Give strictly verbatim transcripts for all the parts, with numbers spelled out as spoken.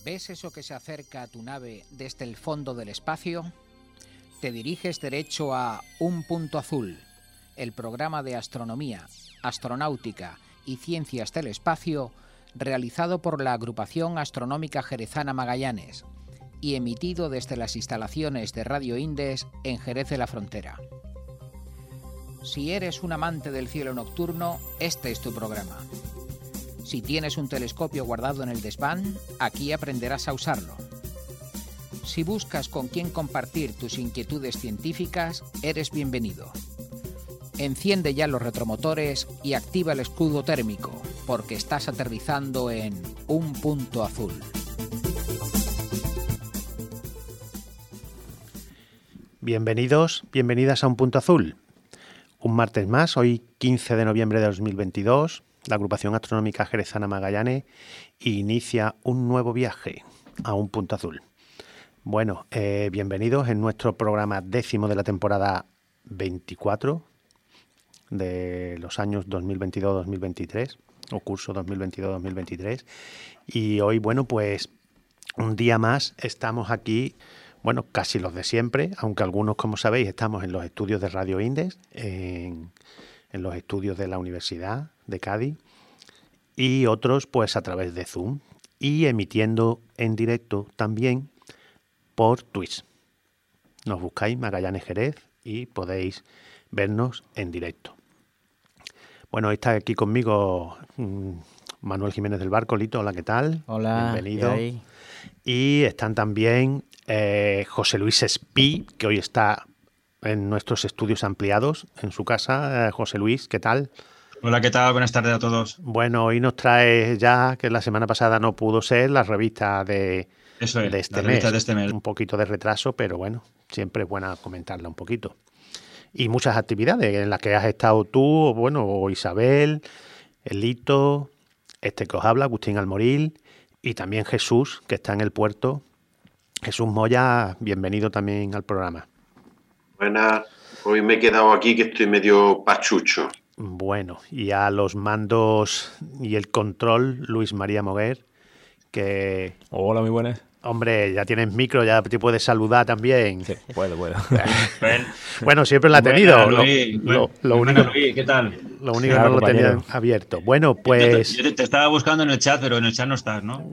¿Ves eso que se acerca a tu nave desde el fondo del espacio? Te diriges derecho a Un Punto Azul, el programa de astronomía, astronáutica y ciencias del espacio realizado por la Agrupación Astronómica Jerezana Magallanes y emitido desde las instalaciones de Radio Indes en Jerez de la Frontera. Si eres un amante del cielo nocturno, este es tu programa. Si tienes un telescopio guardado en el desván, aquí aprenderás a usarlo. Si buscas con quién compartir tus inquietudes científicas, eres bienvenido. Enciende ya los retromotores y activa el escudo térmico, porque estás aterrizando en Un Punto Azul. Bienvenidos, bienvenidas a Un Punto Azul. Un martes más, hoy quince de noviembre de dos mil veintidós, la Agrupación Astronómica Jerezana Magallanes inicia un nuevo viaje a Un Punto Azul. Bueno, eh, bienvenidos en nuestro programa décimo de la temporada veinticuatro de los años dos mil veintidós dos mil veintitrés, o curso dos mil veintidós dos mil veintitrés. Y hoy, bueno, pues un día más estamos aquí, bueno, casi los de siempre, aunque algunos, como sabéis, estamos en los estudios de Radio Indes, en, en los estudios de la Universidad de Cádiz, y otros pues a través de Zoom y emitiendo en directo también por Twitch. Nos buscáis Magallanes Jerez y podéis vernos en directo. Bueno, hoy está aquí conmigo mmm, Manuel Jiménez del Barco. Lito, hola, ¿qué tal? Hola, bienvenido. Y están también eh, José Luis Espí, que hoy está en nuestros estudios ampliados en su casa. Eh, José Luis, ¿qué tal? Hola, ¿qué tal? Buenas tardes a todos. Bueno, hoy nos trae ya, que la semana pasada no pudo ser, la revista de, Eso es, de, este, la mes. revista de este mes. Un poquito de retraso, pero bueno, siempre es buena comentarla un poquito. Y muchas actividades en las que has estado tú, bueno, o Isabel, Elito, este que os habla, Agustín Almoril, y también Jesús, que está en el puerto. Jesús Moya, bienvenido también al programa. Buenas, hoy me he quedado aquí que estoy medio pachucho. Bueno, y a los mandos y el control, Luis María Moguer, que... Hola, muy buenas. Hombre, ya tienes micro, ya te puedes saludar también. Sí, puedo, puedo. Bueno, siempre lo ha tenido. Buena, Luis. Lo, lo, lo Buena, único, Luis, ¿qué tal? Lo único Claro, no lo compañero. tenían abierto. Bueno, pues... Yo te, yo te estaba buscando en el chat, pero en el chat no estás, ¿no?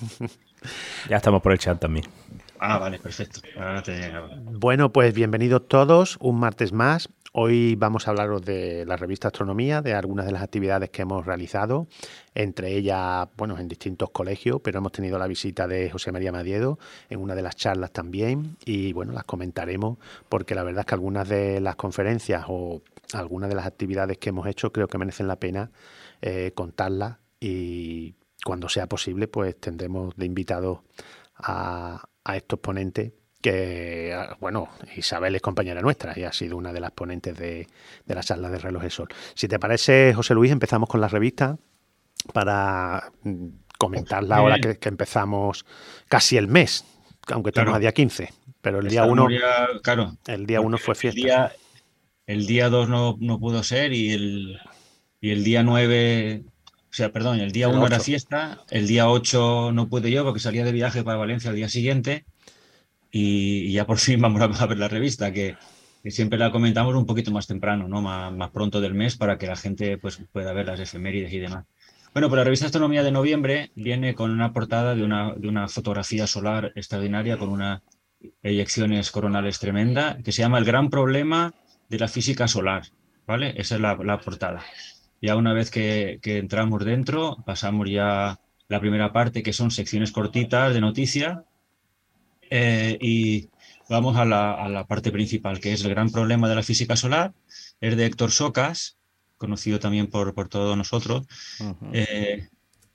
Ya estamos por el chat también. Ah, vale, perfecto. Ahora te... Bueno, pues bienvenidos todos, un martes más. Hoy vamos a hablaros de la revista Astronomía, de algunas de las actividades que hemos realizado, entre ellas, bueno, en distintos colegios, pero hemos tenido la visita de José María Madiedo en una de las charlas también, y bueno, las comentaremos porque la verdad es que algunas de las conferencias o algunas de las actividades que hemos hecho creo que merecen la pena eh, contarlas, y cuando sea posible pues tendremos de invitados a, a estos ponentes. Que, bueno, Isabel es compañera nuestra y ha sido una de las ponentes de, de la charla de Reloj de Sol. Si te parece, José Luis, empezamos con la revista para comentarla ahora que, que empezamos casi el mes, aunque estamos Claro. a día quince, pero el día Esta uno, memoria, claro, el día uno fue fiesta. El día, el día dos no, no pudo ser y el, y el día nueve... O sea, perdón, el día El uno era ocho. fiesta, el día ocho no pude yo porque salía de viaje para Valencia al día siguiente. Y, y ya por fin vamos a ver la revista, que, que siempre la comentamos un poquito más temprano, ¿no? Más, más pronto del mes, para que la gente pues, pueda ver las efemérides y demás. Bueno, pues la revista Astronomía de noviembre viene con una portada de una, de una fotografía solar extraordinaria con unas eyecciones coronales tremenda, que se llama El gran problema de la física solar, ¿vale? Esa es la, la portada. Ya una vez que, que entramos dentro, pasamos ya la primera parte, que son secciones cortitas de noticias. Eh, y vamos a la, a la parte principal, que es el gran problema de la física solar. Es de Héctor Socas, conocido también por, por todos nosotros. Uh-huh. eh,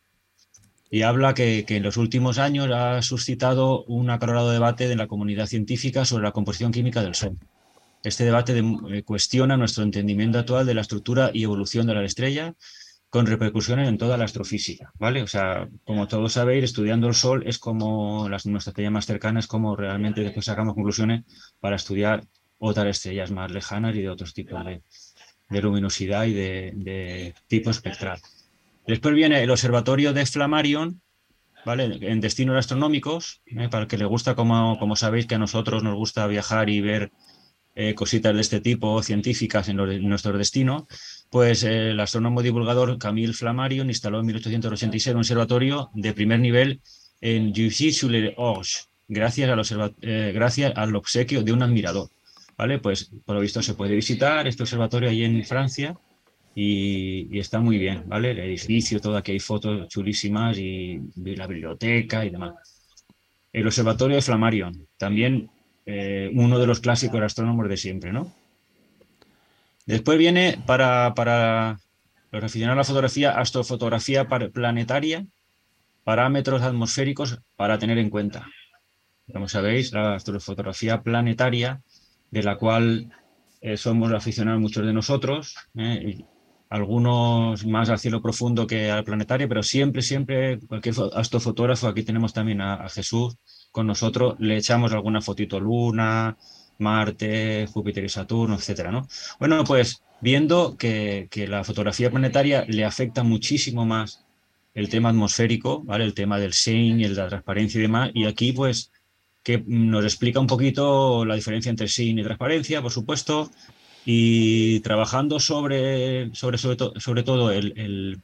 y habla que, que en los últimos años ha suscitado un acalorado debate de la comunidad científica sobre la composición química del Sol. Este debate de, eh, cuestiona nuestro entendimiento actual de la estructura y evolución de la estrella, con repercusiones en toda la astrofísica, ¿vale? O sea, como todos sabéis, estudiando el Sol es como las, nuestra estrella más cercana, es como realmente después sacamos conclusiones para estudiar otras estrellas más lejanas y de otros tipos de, de luminosidad y de, de tipo espectral. Después viene el observatorio de Flammarion, ¿vale? En destinos astronómicos, ¿eh? Para el que le gusta, como, como sabéis que a nosotros nos gusta viajar y ver eh, cositas de este tipo, científicas en, los, en nuestro destino, pues eh, el astrónomo divulgador Camille Flammarion instaló en mil ochocientos ochenta y seis un observatorio de primer nivel en Juvisy-sur-les-Orges, gracias al, observa- eh, gracias al obsequio de un admirador. ¿Vale? Pues por lo visto se puede visitar este observatorio ahí en Francia y, y está muy bien, ¿vale? El edificio, todo, aquí hay fotos chulísimas y, y la biblioteca y demás. El observatorio de Flammarion, también eh, uno de los clásicos astrónomos de siempre, ¿no? Después viene para, para los aficionados a la fotografía, astrofotografía planetaria, parámetros atmosféricos para tener en cuenta. Como sabéis, la astrofotografía planetaria, de la cual eh, somos aficionados muchos de nosotros, eh, algunos más al cielo profundo que al planetario, pero siempre, siempre, cualquier astrofotógrafo, aquí tenemos también a, a Jesús con nosotros, le echamos alguna fotito Luna, Marte, Júpiter y Saturno, etcétera, ¿no? Bueno, pues viendo que, que la fotografía planetaria le afecta muchísimo más el tema atmosférico, ¿vale? El tema del shine, el de la transparencia y demás, y aquí pues que nos explica un poquito la diferencia entre shine y transparencia, por supuesto, y trabajando sobre, sobre, sobre, to, sobre todo el, el,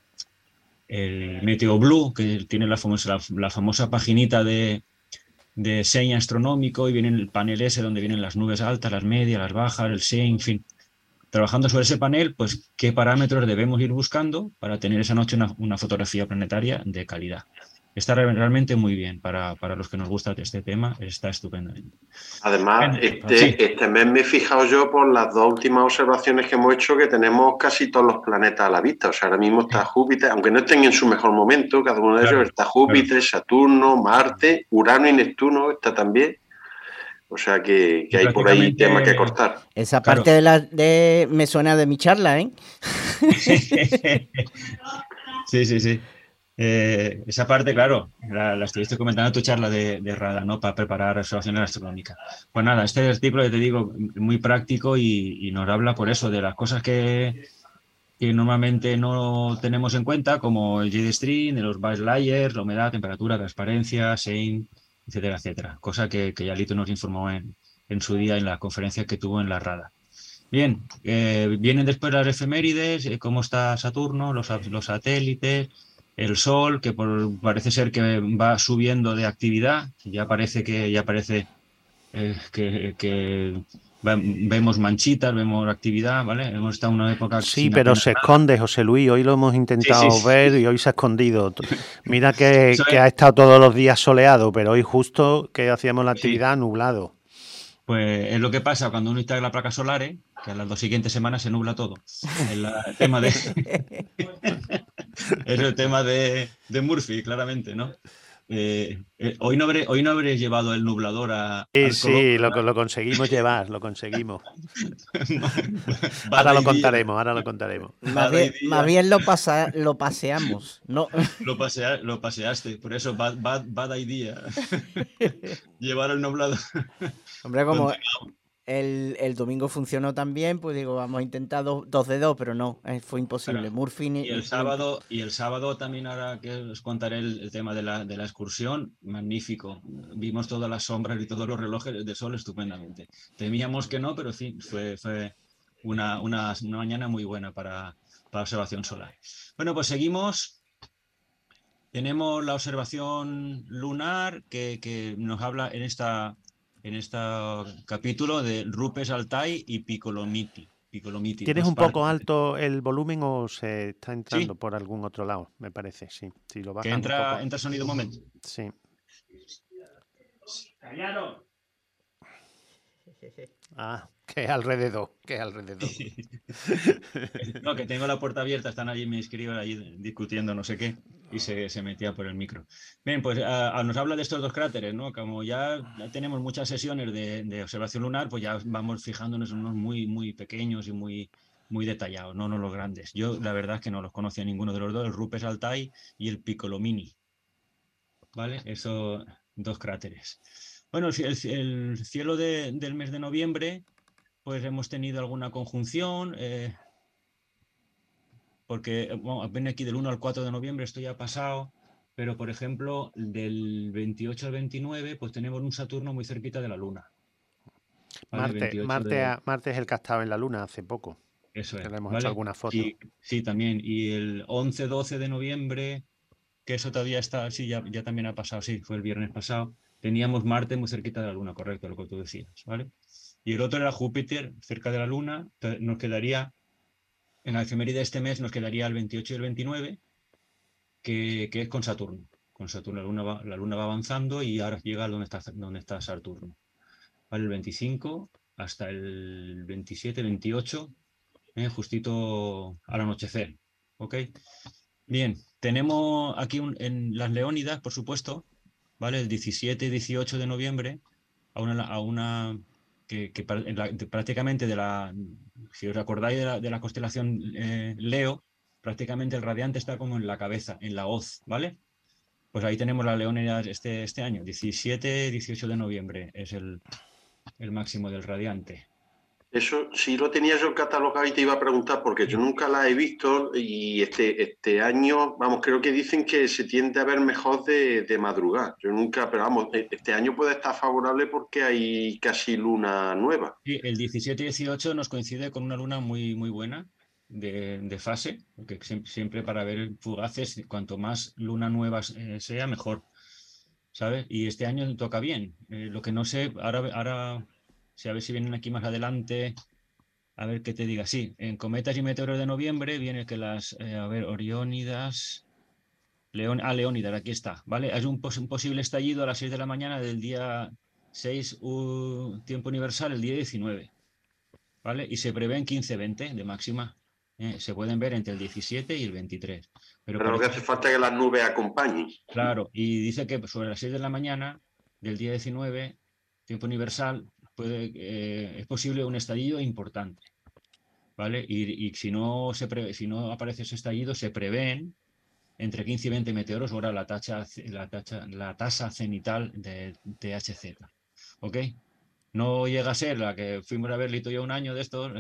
el Meteo Blue, que tiene la famosa, la, la famosa paginita de, de shine astronómico, y viene el panel ese donde vienen las nubes altas, las medias, las bajas, el shine, en fin. Trabajando sobre ese panel, pues qué parámetros debemos ir buscando para tener esa noche una, una fotografía planetaria de calidad. Está realmente muy bien para, para los que nos gusta este tema, está estupendamente. Además, este, sí. este mes me he fijado yo por las dos últimas observaciones que hemos hecho que tenemos casi todos los planetas a la vista. O sea, ahora mismo está Júpiter, aunque no estén en su mejor momento, cada uno de claro, ellos está Júpiter, claro. Saturno, Marte, Urano y Neptuno está también. O sea que, que hay por ahí temas que cortar. Esa parte claro. de la de me suena de mi charla, ¿eh? Sí, sí, sí. Eh, esa parte, claro, la, la estuviste comentando en tu charla de, de Rada, ¿no? Para preparar observaciones astronómicas. Pues nada, este artículo, te digo, muy práctico y, y nos habla por eso de las cosas que, que normalmente no tenemos en cuenta, como el jet stream, los base layers, la humedad, temperatura, transparencia, shine, etcétera, etcétera. Cosa que, que ya Lito nos informó en, en su día en la conferencia que tuvo en la Rada. Bien, eh, vienen después las efemérides, eh, cómo está Saturno, los, los satélites, el Sol, que por, parece ser que va subiendo de actividad, ya parece que ya parece eh, que, que va, vemos manchitas, vemos actividad, ¿vale? Hemos estado en una época... Sí, pero se nada. esconde, José Luis, hoy lo hemos intentado sí, sí, ver sí. y hoy se ha escondido. Mira que, que ha estado todos los días soleado, pero hoy justo que hacíamos la actividad sí. nublado. Pues es lo que pasa cuando uno instala placas solares, que a las dos siguientes semanas se nubla todo. El, el tema de... es el tema de, de Murphy, claramente, ¿no? Eh, eh, hoy, no habré, hoy no habré llevado el nublador a... Sí, sí, lo, lo conseguimos llevar, lo conseguimos. ahora lo contaremos, ahora lo contaremos. Más bien, más bien lo, pasa, lo paseamos, ¿no? Lo, pasea, lo paseaste, por eso bad, bad, bad idea. Llevar el nublador. Hombre, como el, el domingo funcionó tan bien, pues digo, vamos a intentar dos, dos de dos, pero no, fue imposible. Claro. Murphy ni, y el sábado y el sábado también, ahora que os contaré el, el tema de la, de la excursión, magnífico. Vimos todas las sombras y todos los relojes de sol estupendamente. Temíamos que no, pero sí, fue, fue una, una, una mañana muy buena para, para observación solar. Bueno, pues seguimos. Tenemos la observación lunar que, que nos habla en esta en este capítulo de Rupes Altai y Piccolomiti. Piccolomiti. ¿Tienes un poco alto el volumen o se está entrando ¿Sí? por algún otro lado? Me parece, sí. Si lo que entra, un poco... entra sonido un momento. Sí. ¡Callaros! Ah, que alrededor, que alrededor. No, que tengo la puerta abierta, están allí mis críos allí discutiendo no sé qué y se, se metía por el micro. Bien, pues a, a nos habla de estos dos cráteres, ¿no? Como ya, ya tenemos muchas sesiones de, de observación lunar, pues ya vamos fijándonos en unos muy, muy pequeños y muy, muy detallados, no, no los grandes. Yo la verdad es que no los conocía ninguno de los dos, el Rupes Altai y el Piccolomini. ¿Vale? Esos dos cráteres. Bueno, el, el cielo de, del mes de noviembre, pues hemos tenido alguna conjunción, eh, porque bueno, viene aquí del uno al cuatro de noviembre, esto ya ha pasado, pero por ejemplo, del veintiocho al veintinueve, pues tenemos un Saturno muy cerquita de la Luna. ¿Vale? Marte, veintiocho Marte, de... Marte es el que ha estado en la Luna hace poco. Eso Que es, le hemos hecho ¿vale? algunas fotos. Y, sí, también. Y el once doce de noviembre, que eso todavía está, sí, ya, ya también ha pasado, sí, fue el viernes pasado, teníamos Marte muy cerquita de la Luna, correcto, lo que tú decías, ¿vale? Y el otro era Júpiter, cerca de la Luna, nos quedaría, en la efeméride de este mes, nos quedaría el veintiocho y el veintinueve, que, que es con Saturno. Con Saturno la Luna va, la Luna va avanzando y ahora llega donde está, donde está Saturno. ¿Vale? El veinticinco hasta el veintisiete, veintiocho, eh, justito al anochecer, ¿ok? Bien, tenemos aquí un, en las Leónidas, por supuesto, ¿vale? El diecisiete y dieciocho de noviembre, a una, a una que, que la, de, prácticamente de la, si os acordáis de la, de la constelación eh, Leo, prácticamente el radiante está como en la cabeza, en la hoz, ¿vale? Pues ahí tenemos la Leónidas este, este año, diecisiete, dieciocho de noviembre, es el, el máximo del radiante. Eso sí lo tenía yo catalogado y te iba a preguntar porque yo nunca la he visto y este, este año, vamos, creo que dicen que se tiende a ver mejor de, de madrugada. Yo nunca, pero vamos, este año puede estar favorable porque hay casi luna nueva. Sí, el diecisiete y dieciocho nos coincide con una luna muy, muy buena de, de fase, porque siempre para ver fugaces, cuanto más luna nueva eh, sea, mejor, ¿sabes? Y este año toca bien. Eh, lo que no sé, ahora, ahora, si a ver si vienen aquí más adelante. A ver qué te diga. Sí, en cometas y meteoros de noviembre viene que las, eh, a ver, Oriónidas, León, ah, Leónidas, aquí está, ¿vale? Hay un, pos un posible estallido a las seis de la mañana del día seis, uh, tiempo universal, el día diecinueve, ¿vale? Y se prevén quince veinte de máxima. ¿eh? Se pueden ver entre el diecisiete y el veintitrés. Pero Pero lo que parece hace que, falta es que las nubes acompañen. claro, y dice que sobre las seis de la mañana del día diecinueve, tiempo universal, puede, eh, es posible un estallido importante. ¿Vale? Y, y si, no se prevé, si no aparece ese estallido, se prevén entre quince y veinte meteoros ahora la, tacha, la, tacha, la tasa cenital de T H Z. ¿Ok? No llega a ser la que fuimos a ver Lito y yo un año de estos.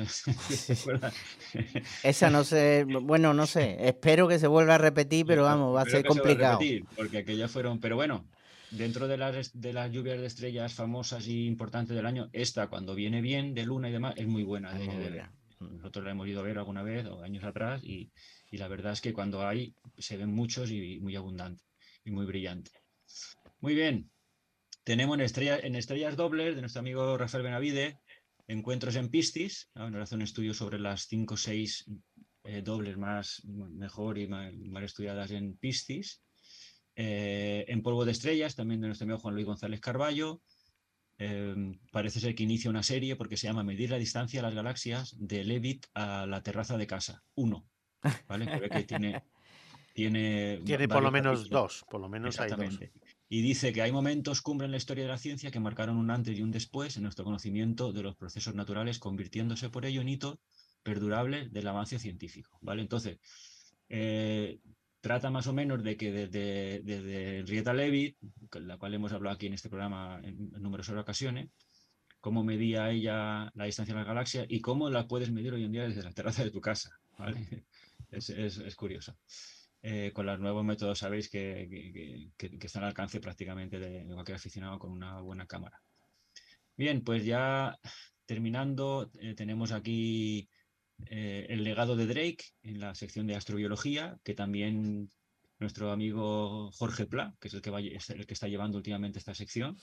Esa no sé, bueno, no sé. Espero que se vuelva a repetir, pero vamos, va a ser que se va a complicado. repetir, porque aquellas fueron. Pero bueno, dentro de las, de las lluvias de estrellas famosas y importantes del año, esta, cuando viene bien de luna y demás, es muy buena de, de ver. Nosotros la hemos ido a ver alguna vez o años atrás y, y la verdad es que cuando hay se ven muchos y muy abundantes y muy brillantes. Muy bien. Tenemos en estrellas, en estrellas dobles de nuestro amigo Rafael Benavide, encuentros en Piscis. ¿no? Nos hace un estudio sobre las cinco o seis eh, dobles más mejor y más, más estudiadas en Piscis. Eh, en polvo de estrellas, también de nuestro amigo Juan Luis González Carballo. Eh, parece ser que inicia una serie porque se llama Medir la distancia a las galaxias de Leavitt a la terraza de casa. Uno. ¿Vale? Que ve que tiene, tiene, tiene por lo menos capítulos. dos, por lo menos hay dos. Y dice que hay momentos cumbre en la historia de la ciencia que marcaron un antes y un después en nuestro conocimiento de los procesos naturales, convirtiéndose por ello en hitos perdurables del avance científico. ¿Vale? Entonces, eh, trata más o menos de que desde, desde Henrietta Leavitt, la cual hemos hablado aquí en este programa en, en numerosas ocasiones, cómo medía ella la distancia a las galaxias y cómo la puedes medir hoy en día desde la terraza de tu casa. ¿Vale? Es, es, es curioso. Eh, con los nuevos métodos sabéis que, que, que, que están al alcance prácticamente de, de cualquier aficionado con una buena cámara. Bien, pues ya terminando, eh, tenemos aquí eh, el legado de Drake en la sección de astrobiología, que también nuestro amigo Jorge Pla, que es el que, va, es el que está llevando últimamente esta sección,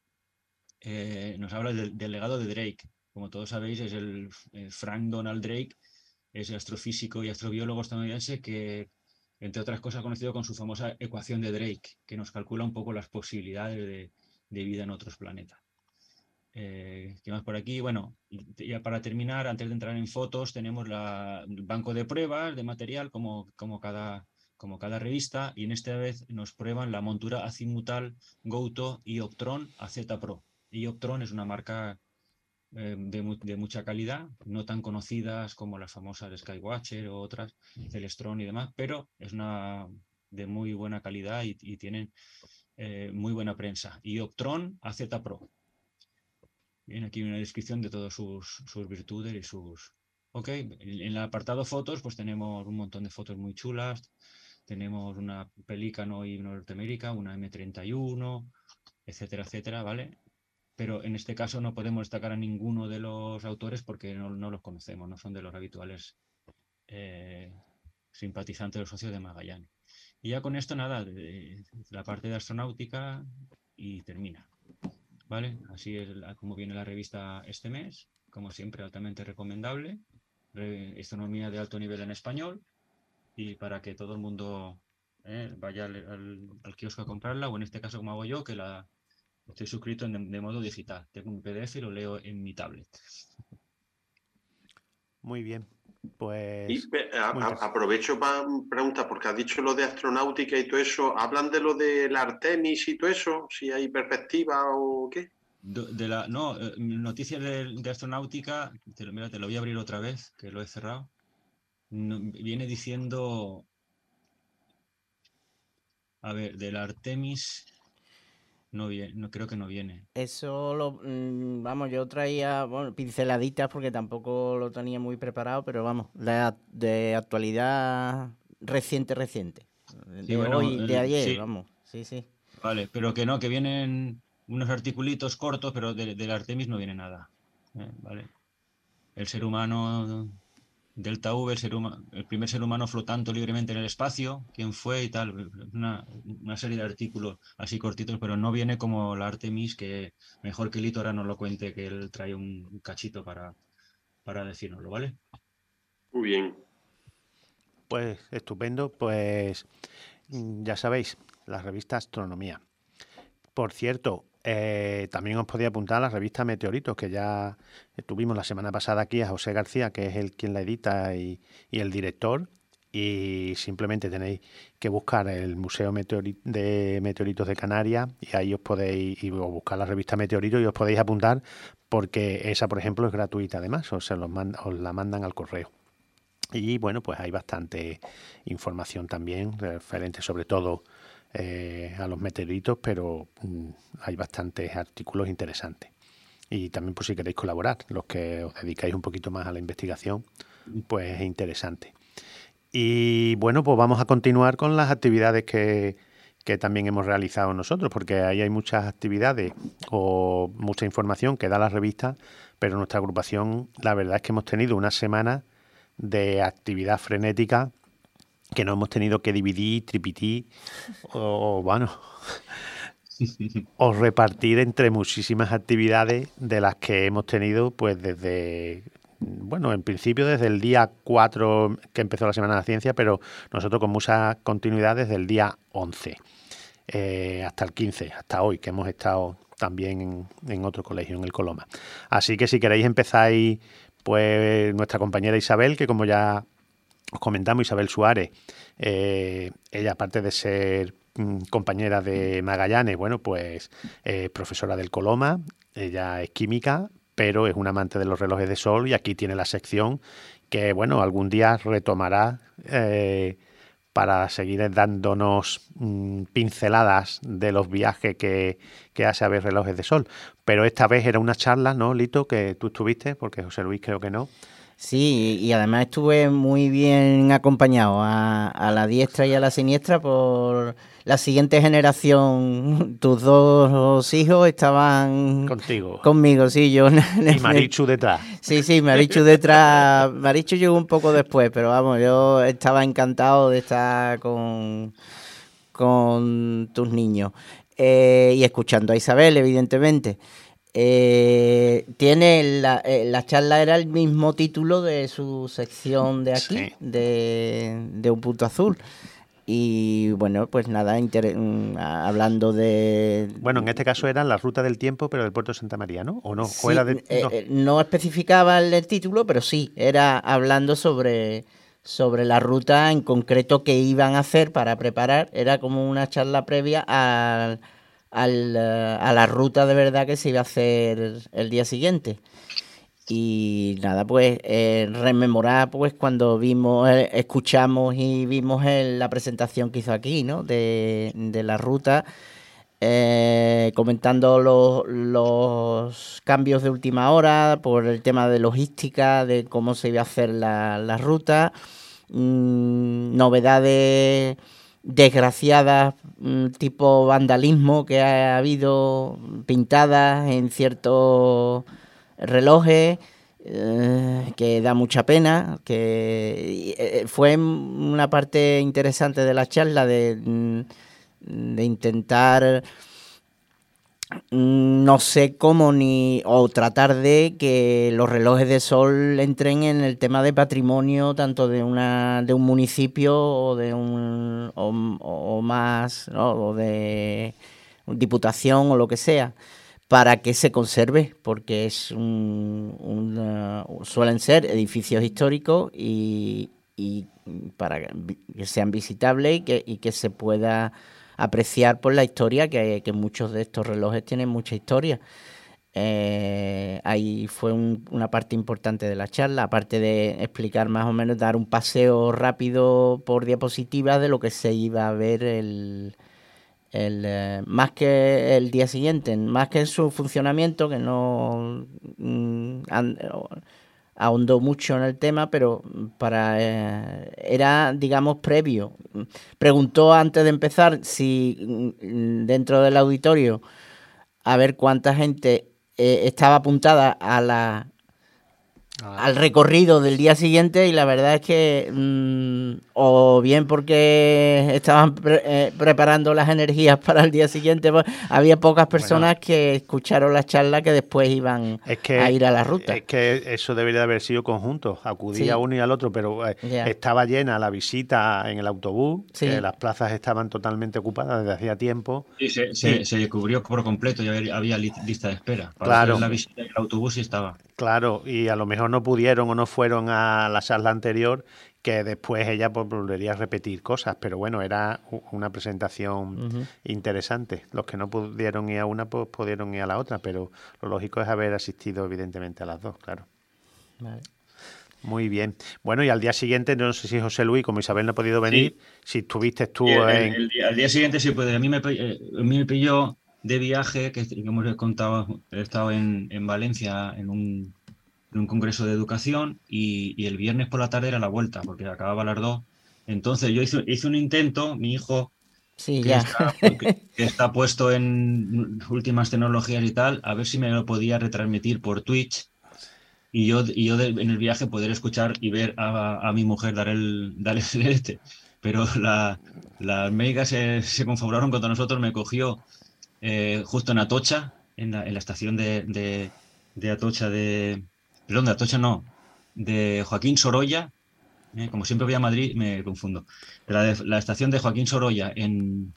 eh, nos habla del, del legado de Drake. Como todos sabéis, es el, el Frank Donald Drake, es astrofísico y astrobiólogo estadounidense que, entre otras cosas, conocido con su famosa ecuación de Drake, que nos calcula un poco las posibilidades de, de vida en otros planetas. Eh, ¿Qué más por aquí? Bueno, ya para terminar, antes de entrar en fotos, tenemos la, el banco de pruebas de material como, como, cada, como cada revista, y en esta vez nos prueban la montura azimutal Gouto y Optron A Z Pro. Y Optron es una marca eh, de, de mucha calidad, no tan conocidas como las famosas Skywatcher o otras, Celestron y demás, pero es una de muy buena calidad y, y tienen eh, muy buena prensa. Y Optron A Z Pro. Viene aquí una descripción de todas sus, sus virtudes y sus... Ok, en el apartado fotos pues tenemos un montón de fotos muy chulas tenemos una Pelícano y una Norteamérica, una eme treinta y uno, etcétera, etcétera, ¿vale? Pero en este caso no podemos destacar a ninguno de los autores porque no, no los conocemos, no son de los habituales eh, simpatizantes o socios de Magallanes. Y ya con esto nada, de, de la parte de astronáutica y termina, ¿vale? Así es la, como viene la revista este mes, como siempre altamente recomendable, re, astronomía de alto nivel en español, y para que todo el mundo eh, vaya al, al, al kiosco a comprarla, o en este caso como hago yo, que la estoy suscrito en, de modo digital, tengo un P D F y lo leo en mi tablet. Muy bien. Pues y, a, a, aprovecho para preguntar, porque has dicho lo de astronáutica y todo eso. ¿Hablan de lo del Artemis y todo eso? ¿Si hay perspectiva o qué? De, de la, no, eh, noticias de, de astronáutica, te lo, mira, te lo voy a abrir otra vez, que lo he cerrado. No, viene diciendo, a ver, del Artemis, no viene, no, creo que no viene. Eso lo, vamos, yo traía, bueno, pinceladitas porque tampoco lo tenía muy preparado, pero vamos, de, de actualidad reciente, reciente. De sí, bueno, hoy, de el, ayer, sí. vamos, sí, sí. Vale, pero que no, que vienen unos articulitos cortos, pero de, del Artemis no viene nada. Eh, vale. El ser humano, Delta V, el, ser huma, el primer ser humano flotando libremente en el espacio, quién fue y tal, una, una serie de artículos así cortitos, pero no viene como la Artemis, que mejor que Lito ahora nos lo cuente, que él trae un cachito para, para decírnoslo, ¿vale? Muy bien. Pues estupendo, pues ya sabéis, la revista Astronomía. Por cierto, eh, también os podía apuntar a la revista Meteoritos, que ya tuvimos la semana pasada aquí a José García, que es el quien la edita y, y el director, y simplemente tenéis que buscar el Museo Meteori- de Meteoritos de Canarias y ahí os podéis y, o buscar la revista Meteoritos y os podéis apuntar, porque esa, por ejemplo, es gratuita además, o se los manda, os la mandan al correo. Y bueno, pues hay bastante información también referente sobre todo eh, a los meteoritos, pero mmm, hay bastantes artículos interesantes. Y también por si queréis colaborar, los que os dedicáis un poquito más a la investigación, pues es interesante. Y bueno, pues vamos a continuar con las actividades que, que también hemos realizado nosotros, porque ahí hay muchas actividades o mucha información que da la revista, pero nuestra agrupación, la verdad es que hemos tenido una semana de actividad frenética que no hemos tenido que dividir, tripitir o, bueno, o repartir entre muchísimas actividades de las que hemos tenido pues desde, bueno, en principio desde el día cuatro que empezó la Semana de la Ciencia, pero nosotros con mucha continuidad desde el día once eh, hasta el quince, hasta hoy, que hemos estado también en, en otro colegio, en el Coloma. Así que si queréis empezáis, pues nuestra compañera Isabel, que como ya os comentamos, Isabel Suárez, eh, ella aparte de ser mm, compañera de Magallanes, bueno, pues eh, profesora del Coloma, ella es química, pero es un amante de los relojes de sol y aquí tiene la sección que, bueno, algún día retomará eh, para seguir dándonos mmm, pinceladas de los viajes que, que hace a ver relojes de sol. Pero esta vez era una charla, ¿no, Lito? Que tú estuviste, porque José Luis creo que no. Sí, y además estuve muy bien acompañado a, a la diestra y a la siniestra por la siguiente generación. Tus dos hijos estaban contigo, conmigo, sí, yo. Y Marichu detrás. Sí, sí, Marichu detrás. Marichu llegó un poco después, pero vamos, yo estaba encantado de estar con, con tus niños eh, y escuchando a Isabel, evidentemente. Eh, tiene la, eh, la charla era el mismo título de su sección de aquí, sí. de, de Un Punto Azul. Y bueno, pues nada, inter- hablando de... Bueno, en este caso era la ruta del tiempo, pero del puerto de Santa María, ¿no? ¿O no? Sí, ¿O era de... eh, no. Eh, no especificaba el, el título, pero sí, era hablando sobre, sobre la ruta en concreto que iban a hacer para preparar. Era como una charla previa al... Al, a la ruta de verdad que se iba a hacer el día siguiente. Y nada, pues eh, rememorar pues cuando vimos, eh, escuchamos y vimos el, la presentación que hizo aquí, ¿no? De, de la ruta, eh, comentando los, los cambios de última hora por el tema de logística, de cómo se iba a hacer la, la ruta. mmm, novedades desgraciadas, mmm, tipo vandalismo que ha habido, pintadas en ciertos relojes, eh, que da mucha pena, que eh, fue una parte interesante de la charla de, de intentar, no sé cómo, ni o tratar de que los relojes de sol entren en el tema de patrimonio tanto de una de un municipio o de un o, o más, ¿no? O de diputación o lo que sea, para que se conserve, porque es un, una, suelen ser edificios históricos y, y para que sean visitables y que, y que se pueda apreciar por la historia, que, que muchos de estos relojes tienen mucha historia. Eh, ahí fue un, una parte importante de la charla, aparte de explicar más o menos, dar un paseo rápido por diapositivas de lo que se iba a ver el, el eh, más que el día siguiente, más que en su funcionamiento, que no mm, and, ahondó mucho en el tema, pero para eh, era, digamos, previo. Preguntó antes de empezar si dentro del auditorio a ver cuánta gente eh, estaba apuntada a la ah. al recorrido del día siguiente, y la verdad es que mmm, o bien porque estaban pre eh, preparando las energías para el día siguiente, pues, había pocas personas bueno, que escucharon la charla que después iban es que, a ir a la ruta. Es que eso debería de haber sido conjunto, acudía sí. a uno y al otro, pero eh, estaba llena la visita en el autobús, sí. que las plazas estaban totalmente ocupadas desde hacía tiempo. Sí, se, se, se cubrió por completo, ya había, había lista de espera. Para claro. hacer la visita en el autobús sí estaba. Claro, y a lo mejor no pudieron o no fueron a la charla anterior, que después ella pues, volvería a repetir cosas, pero bueno, era una presentación uh-huh. interesante. Los que no pudieron ir a una, pues pudieron ir a la otra, pero lo lógico es haber asistido evidentemente a las dos, claro. Vale. Muy bien. Bueno, y al día siguiente, no sé si José Luis, como Isabel no ha podido venir, sí. si estuviste tú... Sí, el, en... el día, al día siguiente sí, pues a mí me, eh, a mí me pilló de viaje, que como os he contado, he estado en, en Valencia en un... en un congreso de educación y, y el viernes por la tarde era la vuelta, porque acababa a las dos. Entonces yo hice, hice un intento, mi hijo, sí, que, ya. Está, que, que está puesto en últimas tecnologías y tal, a ver si me lo podía retransmitir por Twitch y yo, y yo de, en el viaje poder escuchar y ver a, a mi mujer dar el, dar el este. Pero la, las médicas se, se confabularon contra nosotros, me cogió eh, justo en Atocha, en la, en la estación de, de, de Atocha de... Perdón, de Atocha no, de Joaquín Sorolla, eh, como siempre voy a Madrid me confundo, la, de, la estación de Joaquín Sorolla en,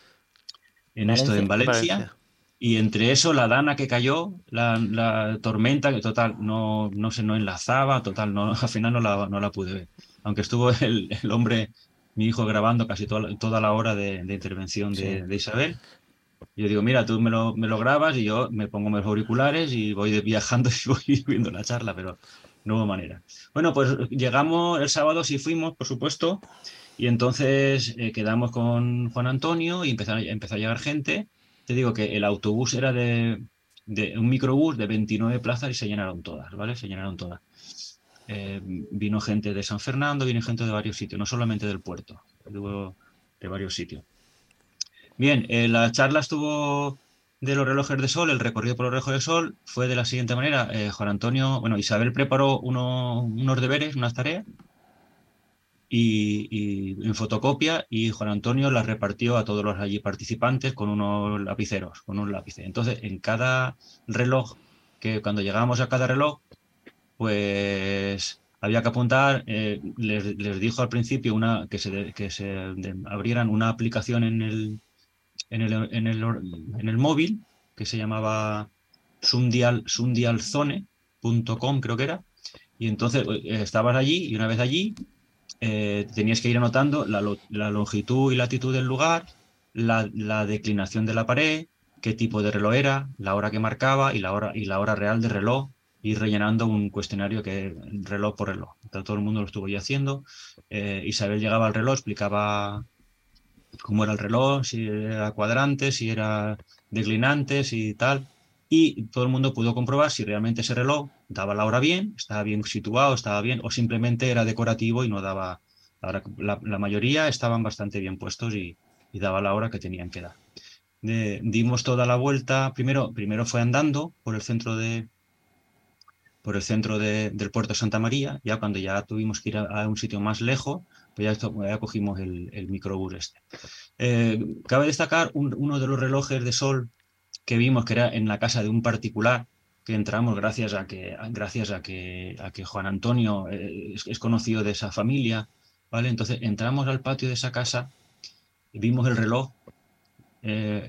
en esto, en Valencia, Valencia, y entre eso la dana que cayó, la, la tormenta, que total, no, no se no enlazaba, total, no, al final no la, no la pude ver, aunque estuvo el, el hombre, mi hijo, grabando casi toda, toda la hora de, de intervención de, sí. de Isabel. Yo digo, mira, tú me lo, me lo grabas y yo me pongo mis auriculares y voy viajando y voy viendo la charla, pero no hubo manera. Bueno, pues llegamos el sábado, sí fuimos, por supuesto, y entonces eh, quedamos con Juan Antonio y empezó, empezó a llegar gente. Te digo que el autobús era de, de un microbús de veintinueve plazas y se llenaron todas, ¿vale? Se llenaron todas. Eh, vino gente de San Fernando, vino gente de varios sitios, no solamente del puerto, de varios sitios. Bien, eh, la charla estuvo de los relojes de sol, el recorrido por los relojes de sol fue de la siguiente manera. Eh, Juan Antonio, bueno, Isabel preparó uno, unos deberes, unas tareas, y, y en fotocopia, y Juan Antonio las repartió a todos los allí participantes con unos lapiceros, con un lápiz. Entonces, en cada reloj, que cuando llegábamos a cada reloj, pues había que apuntar, eh, les, les dijo al principio una que se, que se de, abrieran una aplicación en el En el, en, el, en el móvil, que se llamaba sundial, sundialzone punto com, creo que era, y entonces eh, estabas allí, y una vez allí eh, tenías que ir anotando la, la longitud y latitud del lugar, la, la declinación de la pared, qué tipo de reloj era, la hora que marcaba y la hora, y la hora real del reloj, y rellenando un cuestionario que reloj por reloj. Entonces, todo el mundo lo estuvo ya haciendo. eh, Isabel llegaba al reloj, explicaba cómo era el reloj, si era cuadrante, si era declinante, si tal, y todo el mundo pudo comprobar si realmente ese reloj daba la hora bien, estaba bien situado, estaba bien, o simplemente era decorativo y no daba, Ahora, la, la mayoría estaban bastante bien puestos y, y daba la hora que tenían que dar. De, dimos toda la vuelta, primero, primero fue andando por el centro de por el centro de, del puerto de Santa María. Ya cuando ya tuvimos que ir a, a un sitio más lejos, pues ya, esto, ya cogimos el, el microbús este. Eh, cabe destacar un, uno de los relojes de sol que vimos, que era en la casa de un particular, que entramos gracias a que, gracias a que, a que Juan Antonio eh, es, es conocido de esa familia, ¿vale? Entonces entramos al patio de esa casa y vimos el reloj eh,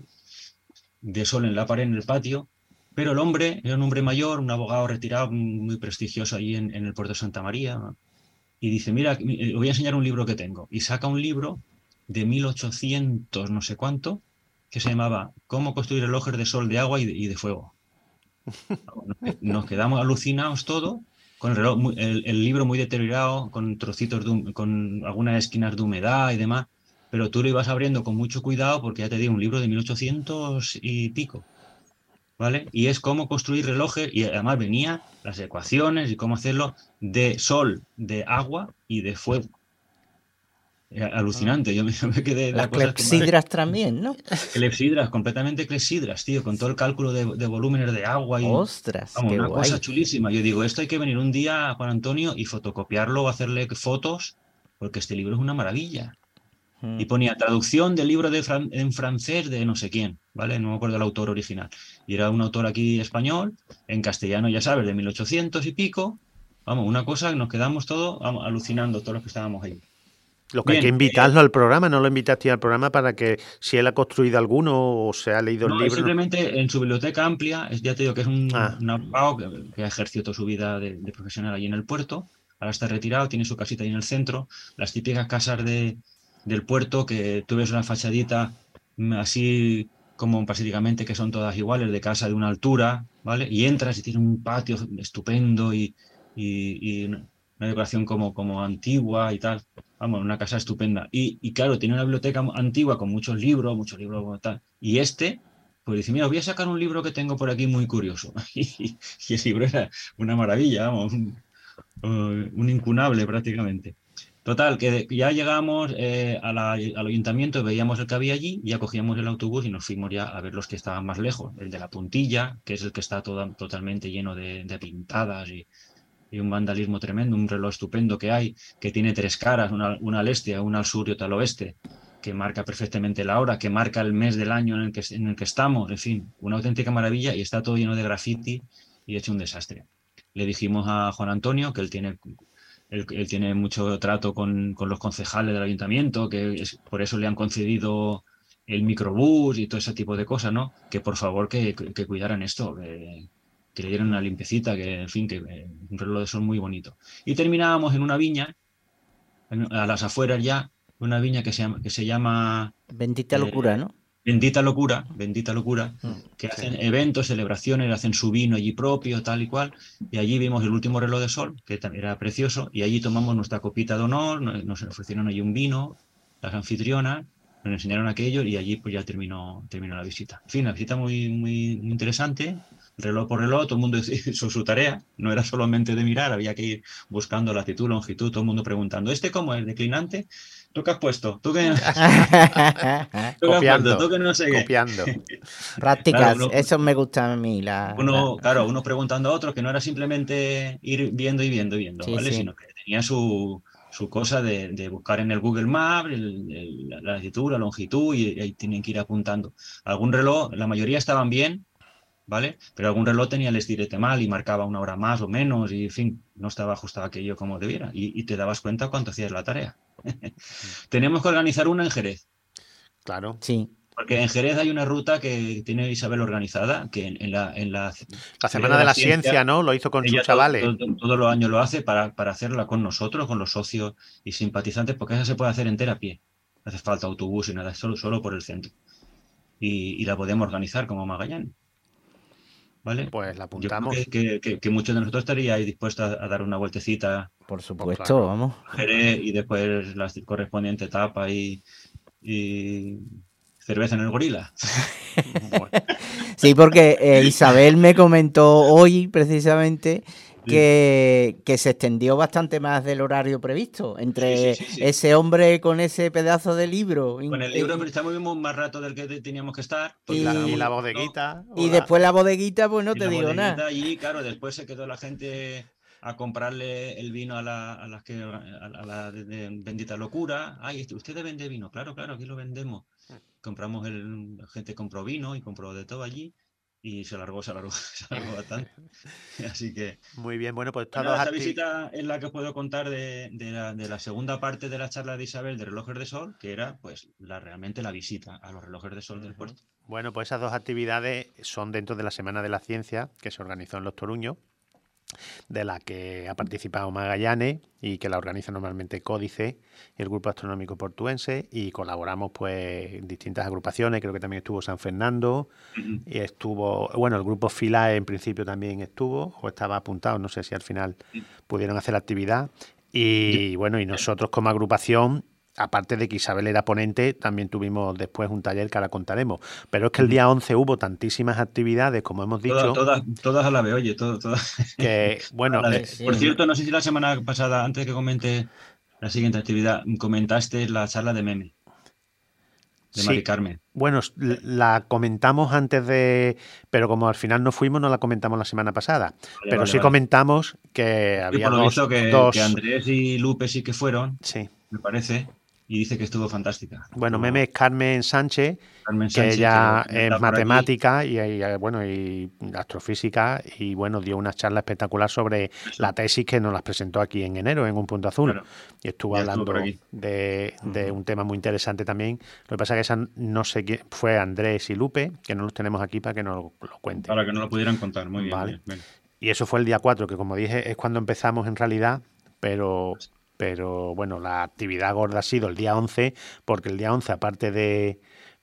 de sol en la pared, en el patio, pero el hombre era un hombre mayor, un abogado retirado muy prestigioso allí en, en el puerto de Santa María, y dice, mira, voy a enseñar un libro que tengo, y saca un libro de mil ochocientos no sé cuánto, que se llamaba Cómo construir relojes de sol, de agua y de, y de fuego. Nos quedamos alucinados todos, con el, reloj, el, el libro muy deteriorado, con trocitos, de, con algunas esquinas de humedad y demás, pero tú lo ibas abriendo con mucho cuidado porque ya te digo, un libro de mil ochocientos y pico, ¿vale? Y es cómo construir relojes, y además venía las ecuaciones y cómo hacerlo de sol, de agua y de fuego. Alucinante, yo me, yo me quedé... Las clepsidras también, ¿no? Clepsidras, completamente clepsidras, tío, con todo el cálculo de, de volúmenes de agua y... ¡Ostras, vamos, qué una guay! Cosa chulísima. Yo digo, esto hay que venir un día a Juan Antonio y fotocopiarlo o hacerle fotos, porque este libro es una maravilla. Mm. Y ponía traducción del libro de fran en francés de no sé quién, ¿vale? No me acuerdo el autor original. Y era un autor aquí español, en castellano, ya sabes, de mil ochocientos y pico. Vamos, una cosa que nos quedamos todos vamos, alucinando, todos los que estábamos ahí. Lo que Bien, hay que invitarlo eh, al programa, no lo invitaste al programa para que si él ha construido alguno o se ha leído no, el libro. Simplemente en su biblioteca amplia, es, ya te digo que es un, ah. un abogado que, que ha ejercido toda su vida de, de profesional allí en el puerto, ahora está retirado, tiene su casita ahí en el centro, las típicas casas de, del puerto que tú ves una fachadita así como básicamente que son todas iguales, de casa de una altura, ¿vale? Y entras y tiene un patio estupendo y, y, y una decoración como, como antigua y tal. Vamos, una casa estupenda. Y, y claro, tiene una biblioteca antigua con muchos libros, muchos libros como tal. Y este, pues dice, mira, voy a sacar un libro que tengo por aquí muy curioso. Y, y el libro era una maravilla, vamos, un, un incunable prácticamente. Total, que ya llegamos eh, a la, al ayuntamiento, veíamos el que había allí, ya cogíamos el autobús y nos fuimos ya a ver los que estaban más lejos. El de la Puntilla, que es el que está todo, totalmente lleno de, de pintadas y... y un vandalismo tremendo, un reloj estupendo que hay, que tiene tres caras, una, una al este, una al sur y otra al oeste, que marca perfectamente la hora, que marca el mes del año en el que, en el que estamos, en fin, una auténtica maravilla, y está todo lleno de graffiti y hecho un desastre. Le dijimos a Juan Antonio, que él tiene, él, él tiene mucho trato con, con los concejales del ayuntamiento, que es, por eso le han concedido el microbús y todo ese tipo de cosas, ¿no? Que por favor que, que, que cuidaran esto, que, que le dieran una limpiecita, que en fin, que eh, un reloj de sol muy bonito. Y terminábamos en una viña, en, a las afueras ya, una viña que se llama... Que se llama Bendita Locura, eh, ¿no? Bendita Locura, Bendita Locura, que hacen sí. eventos, celebraciones, hacen su vino allí propio, tal y cual, y allí vimos el último reloj de sol, que era precioso, y allí tomamos nuestra copita de honor, nos ofrecieron allí un vino, las anfitrionas, nos enseñaron aquello, y allí pues ya terminó, terminó la visita. En fin, la visita muy, muy, muy interesante, reloj por reloj, todo el mundo hizo su tarea, no era solamente de mirar, había que ir buscando latitud, longitud, todo el mundo preguntando, ¿este cómo es? ¿Declinante? ¿Tú qué has puesto? ¿Tú qué, ¿Tú copiando, ¿Tú qué no sé qué? Copiando. Prácticas, claro, uno, eso me gusta a mí. La, uno, la... Claro, uno preguntando a otro, que no era simplemente ir viendo y viendo y viendo, sí, ¿vale? Sí. Sino que tenía su, su cosa de, de buscar en el Google Maps el, el, la latitud, la longitud, y ahí tienen que ir apuntando. Algún reloj, la mayoría estaban bien, ¿vale? Pero algún reloj tenía el estirete mal y marcaba una hora más o menos, y en fin, no estaba ajustado aquello como debiera, y, y te dabas cuenta cuánto hacías la tarea. Tenemos que organizar una en Jerez. Claro. Sí. Porque en Jerez hay una ruta que tiene Isabel organizada, que en, en, la, en la... La Semana de la, la Ciencia, Ciencia, ¿no? Lo hizo con sus chavales. Todo, todo, todos los años lo hace para, para hacerla con nosotros, con los socios y simpatizantes, porque esa se puede hacer entera a pie. No hace falta autobús y nada, solo, solo por el centro. Y, y la podemos organizar como Magallanes. ¿Vale? Pues la apuntamos. Yo creo que, que, que, que muchos de nosotros estaríais dispuestos a, a dar una vueltecita. Por supuesto, pues claro. Vamos. Jerez, y después la correspondiente etapa y, y cerveza en el Gorila. Sí, porque eh, Isabel me comentó hoy precisamente que, que se extendió bastante más del horario previsto. Entre sí, sí, sí, sí. ese hombre con ese pedazo de libro. Con el libro pero estamos más rato del que teníamos que estar. Y la, y la bodeguita. No. Y la... después la bodeguita, pues no y te digo nada. Y claro, después se quedó la gente a comprarle el vino a la, a las que a la, a la de, de bendita locura. Ay, ¿usted vende vino? Claro, claro, aquí lo vendemos. Compramos el, la gente compró vino y compró de todo allí. Y se alargó, se alargó, se alargó bastante. Así que... Muy bien, bueno, pues... Bueno, esta visita es la que os puedo contar de, de, la, de la segunda parte de la charla de Isabel de Relojes de Sol, que era pues la, realmente la visita a los relojes de sol del puerto. Bueno, pues esas dos actividades son dentro de la Semana de la Ciencia, que se organizó en Los Toruños, de la que ha participado Magallanes y que la organiza normalmente Códice, el Grupo Astronómico Portuense, y colaboramos pues en distintas agrupaciones. Creo que también estuvo San Fernando, uh-huh. y estuvo, bueno, el Grupo Philae en principio también estuvo, o estaba apuntado, no sé si al final uh-huh. pudieron hacer la actividad, y uh-huh. bueno, y nosotros como agrupación, aparte de que Isabel era ponente, también tuvimos después un taller que ahora contaremos. Pero es que el día once hubo tantísimas actividades, como hemos dicho... Todas, todas, todas a la vez, oye, todo, todas. Que, bueno... Eh, sí. Por cierto, no sé si la semana pasada, antes de que comente la siguiente actividad, comentaste la charla de Meme, de sí. Mari Carmen. Bueno, la comentamos antes de... Pero como al final no fuimos, no la comentamos la semana pasada. Vale, pero vale, sí vale. comentamos que había por lo dos, visto que, dos... que Andrés y Lupe sí que fueron. Sí. Me parece, y dice que estuvo fantástica. Bueno, Meme es Carmen Sánchez, Carmen que Sánchez, ella que es matemática y, y, bueno, y astrofísica, y bueno, dio una charla espectacular sobre Eso. la tesis que nos las presentó aquí en enero en Un Punto Azul. Claro. Y estuvo ya hablando de, de uh-huh. un tema muy interesante también. Lo que pasa es que esa no sé quién fue Andrés y Lupe, que no los tenemos aquí para que nos lo, lo cuenten. Para que nos lo pudieran contar, muy bien. Vale. Bien, bien. Y eso fue el día cuatro, que como dije, es cuando empezamos en realidad, pero... Pero bueno, la actividad gorda ha sido el día once, porque el día once, aparte de,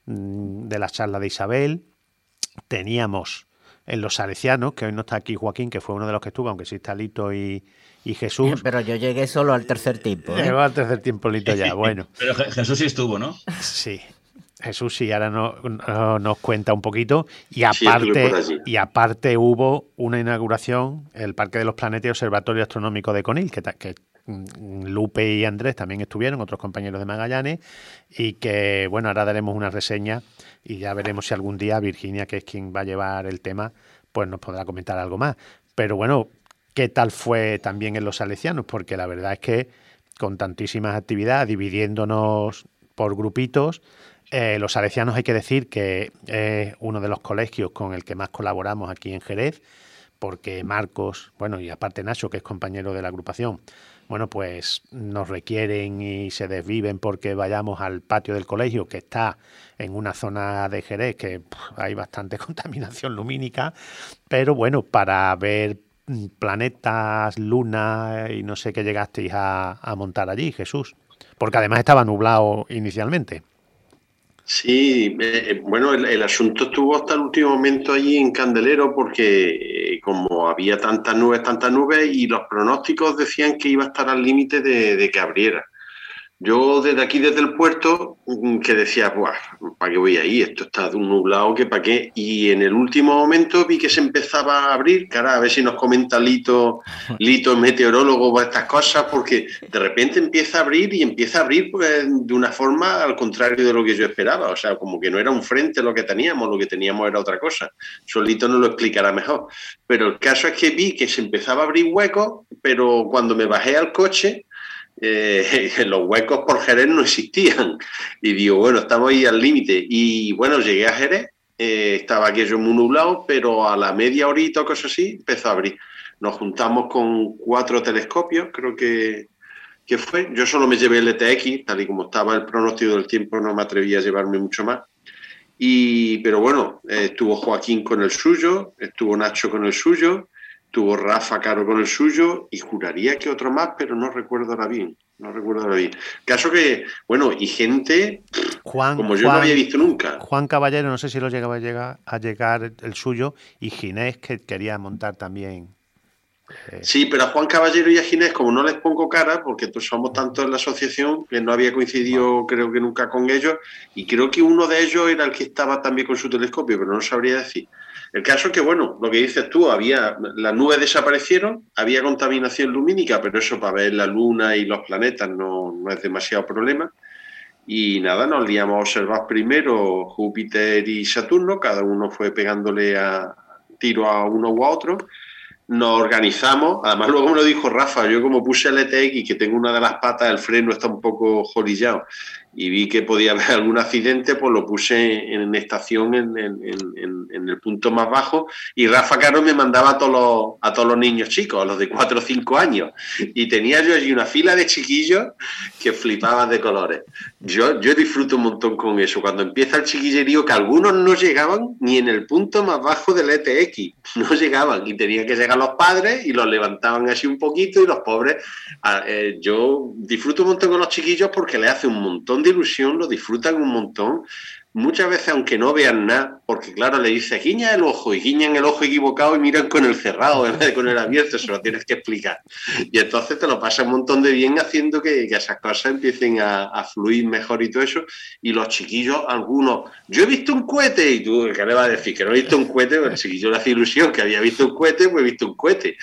de la charla de Isabel, teníamos en Los Salesianos, que hoy no está aquí Joaquín, que fue uno de los que estuvo, aunque sí está Lito y, y Jesús. Pero yo llegué solo al tercer tiempo. ¿eh? Llegó al tercer tiempo Lito ya, bueno. Pero Jesús sí estuvo, ¿no? Sí. Jesús sí, ahora no, no, nos cuenta un poquito. Y aparte, sí, y aparte hubo una inauguración, el Parque de los Planetas y Observatorio Astronómico de Conil, que, que Lupe y Andrés también estuvieron, otros compañeros de Magallanes, y que, bueno, ahora daremos una reseña y ya veremos si algún día Virginia, que es quien va a llevar el tema, pues nos podrá comentar algo más. Pero bueno, ¿qué tal fue también en Los Salesianos? Porque la verdad es que con tantísimas actividades, dividiéndonos por grupitos, eh, Los Salesianos hay que decir que es uno de los colegios con el que más colaboramos aquí en Jerez, porque Marcos, bueno, y aparte Nacho, que es compañero de la agrupación, bueno, pues nos requieren y se desviven porque vayamos al patio del colegio, que está en una zona de Jerez que pff, hay bastante contaminación lumínica, pero bueno, para ver planetas, lunas y no sé qué llegasteis a, a montar allí, Jesús, porque además estaba nublado inicialmente. Sí, eh, bueno, el, el asunto estuvo hasta el último momento allí en Candelero porque eh, como había tantas nubes, tantas nubes y los pronósticos decían que iba a estar al límite de, de que abriera. Yo desde aquí, desde el puerto, que decía, buah, ¿para qué voy ahí? Esto está de un nublado, que para qué. Y en el último momento vi que se empezaba a abrir, cara, a ver si nos comenta Lito, Lito, meteorólogo, estas cosas, porque de repente empieza a abrir y empieza a abrir pues, de una forma al contrario de lo que yo esperaba. O sea, como que no era un frente lo que teníamos, lo que teníamos era otra cosa. Solito nos lo explicará mejor. Pero el caso es que vi que se empezaba a abrir huecos, pero cuando me bajé al coche, Eh, los huecos por Jerez no existían y digo, bueno, estamos ahí al límite y bueno, llegué a Jerez, eh, estaba aquello muy nublado, pero a la media horita o cosas así empezó a abrir. Nos juntamos con cuatro telescopios, creo que, que fue, yo solo me llevé el E T X, tal y como estaba el pronóstico del tiempo no me atreví a llevarme mucho más. Y, pero bueno, eh, estuvo Joaquín con el suyo, estuvo Nacho con el suyo, tuvo Rafa Caro con el suyo y juraría que otro más, pero no recuerdo ahora bien. No recuerdo ahora bien. Caso que, bueno, y gente Juan, como yo Juan, no había visto nunca. Juan Caballero, no sé si lo llegaba a llegar, a llegar el suyo, y Ginés, que quería montar también. Eh... Sí, pero a Juan Caballero y a Ginés, como no les pongo cara, porque pues somos tantos en la asociación, que no había coincidido bueno. creo que nunca con ellos, y creo que uno de ellos era el que estaba también con su telescopio, pero no sabría decir. El caso es que, bueno, lo que dices tú, había las nubes desaparecieron, había contaminación lumínica, pero eso para ver la luna y los planetas no, no es demasiado problema. Y nada, nos liamos a observar primero Júpiter y Saturno, cada uno fue pegándole a tiro a uno u a otro. Nos organizamos, además luego me lo dijo Rafa, yo como puse el E T X, que tengo una de las patas, el freno está un poco jolillado, y vi que podía haber algún accidente, pues lo puse en estación en, en, en, en el punto más bajo, y Rafa Caro me mandaba a todos, los, a todos los niños chicos, a los de cuatro o cinco años, y tenía yo allí una fila de chiquillos que flipaban de colores. Yo, yo disfruto un montón con eso, cuando empieza el chiquillerío, que algunos no llegaban ni en el punto más bajo del E T X, no llegaban, y tenían que llegar los padres y los levantaban así un poquito, y los pobres, eh, yo disfruto un montón con los chiquillos porque les hace un montón de ilusión, lo disfrutan un montón, muchas veces aunque no vean nada, porque claro, le dices guiña el ojo y guiñan el ojo equivocado y miran con el cerrado en vez de con el abierto, se lo tienes que explicar, y entonces te lo pasa un montón de bien haciendo que, que esas cosas empiecen a, a fluir mejor y todo eso. Y los chiquillos, algunos, yo he visto un cohete, y tú, ¿qué le vas a decir? Que no he visto un cohete, pues el chiquillo le hace ilusión que había visto un cohete, pues he visto un cohete,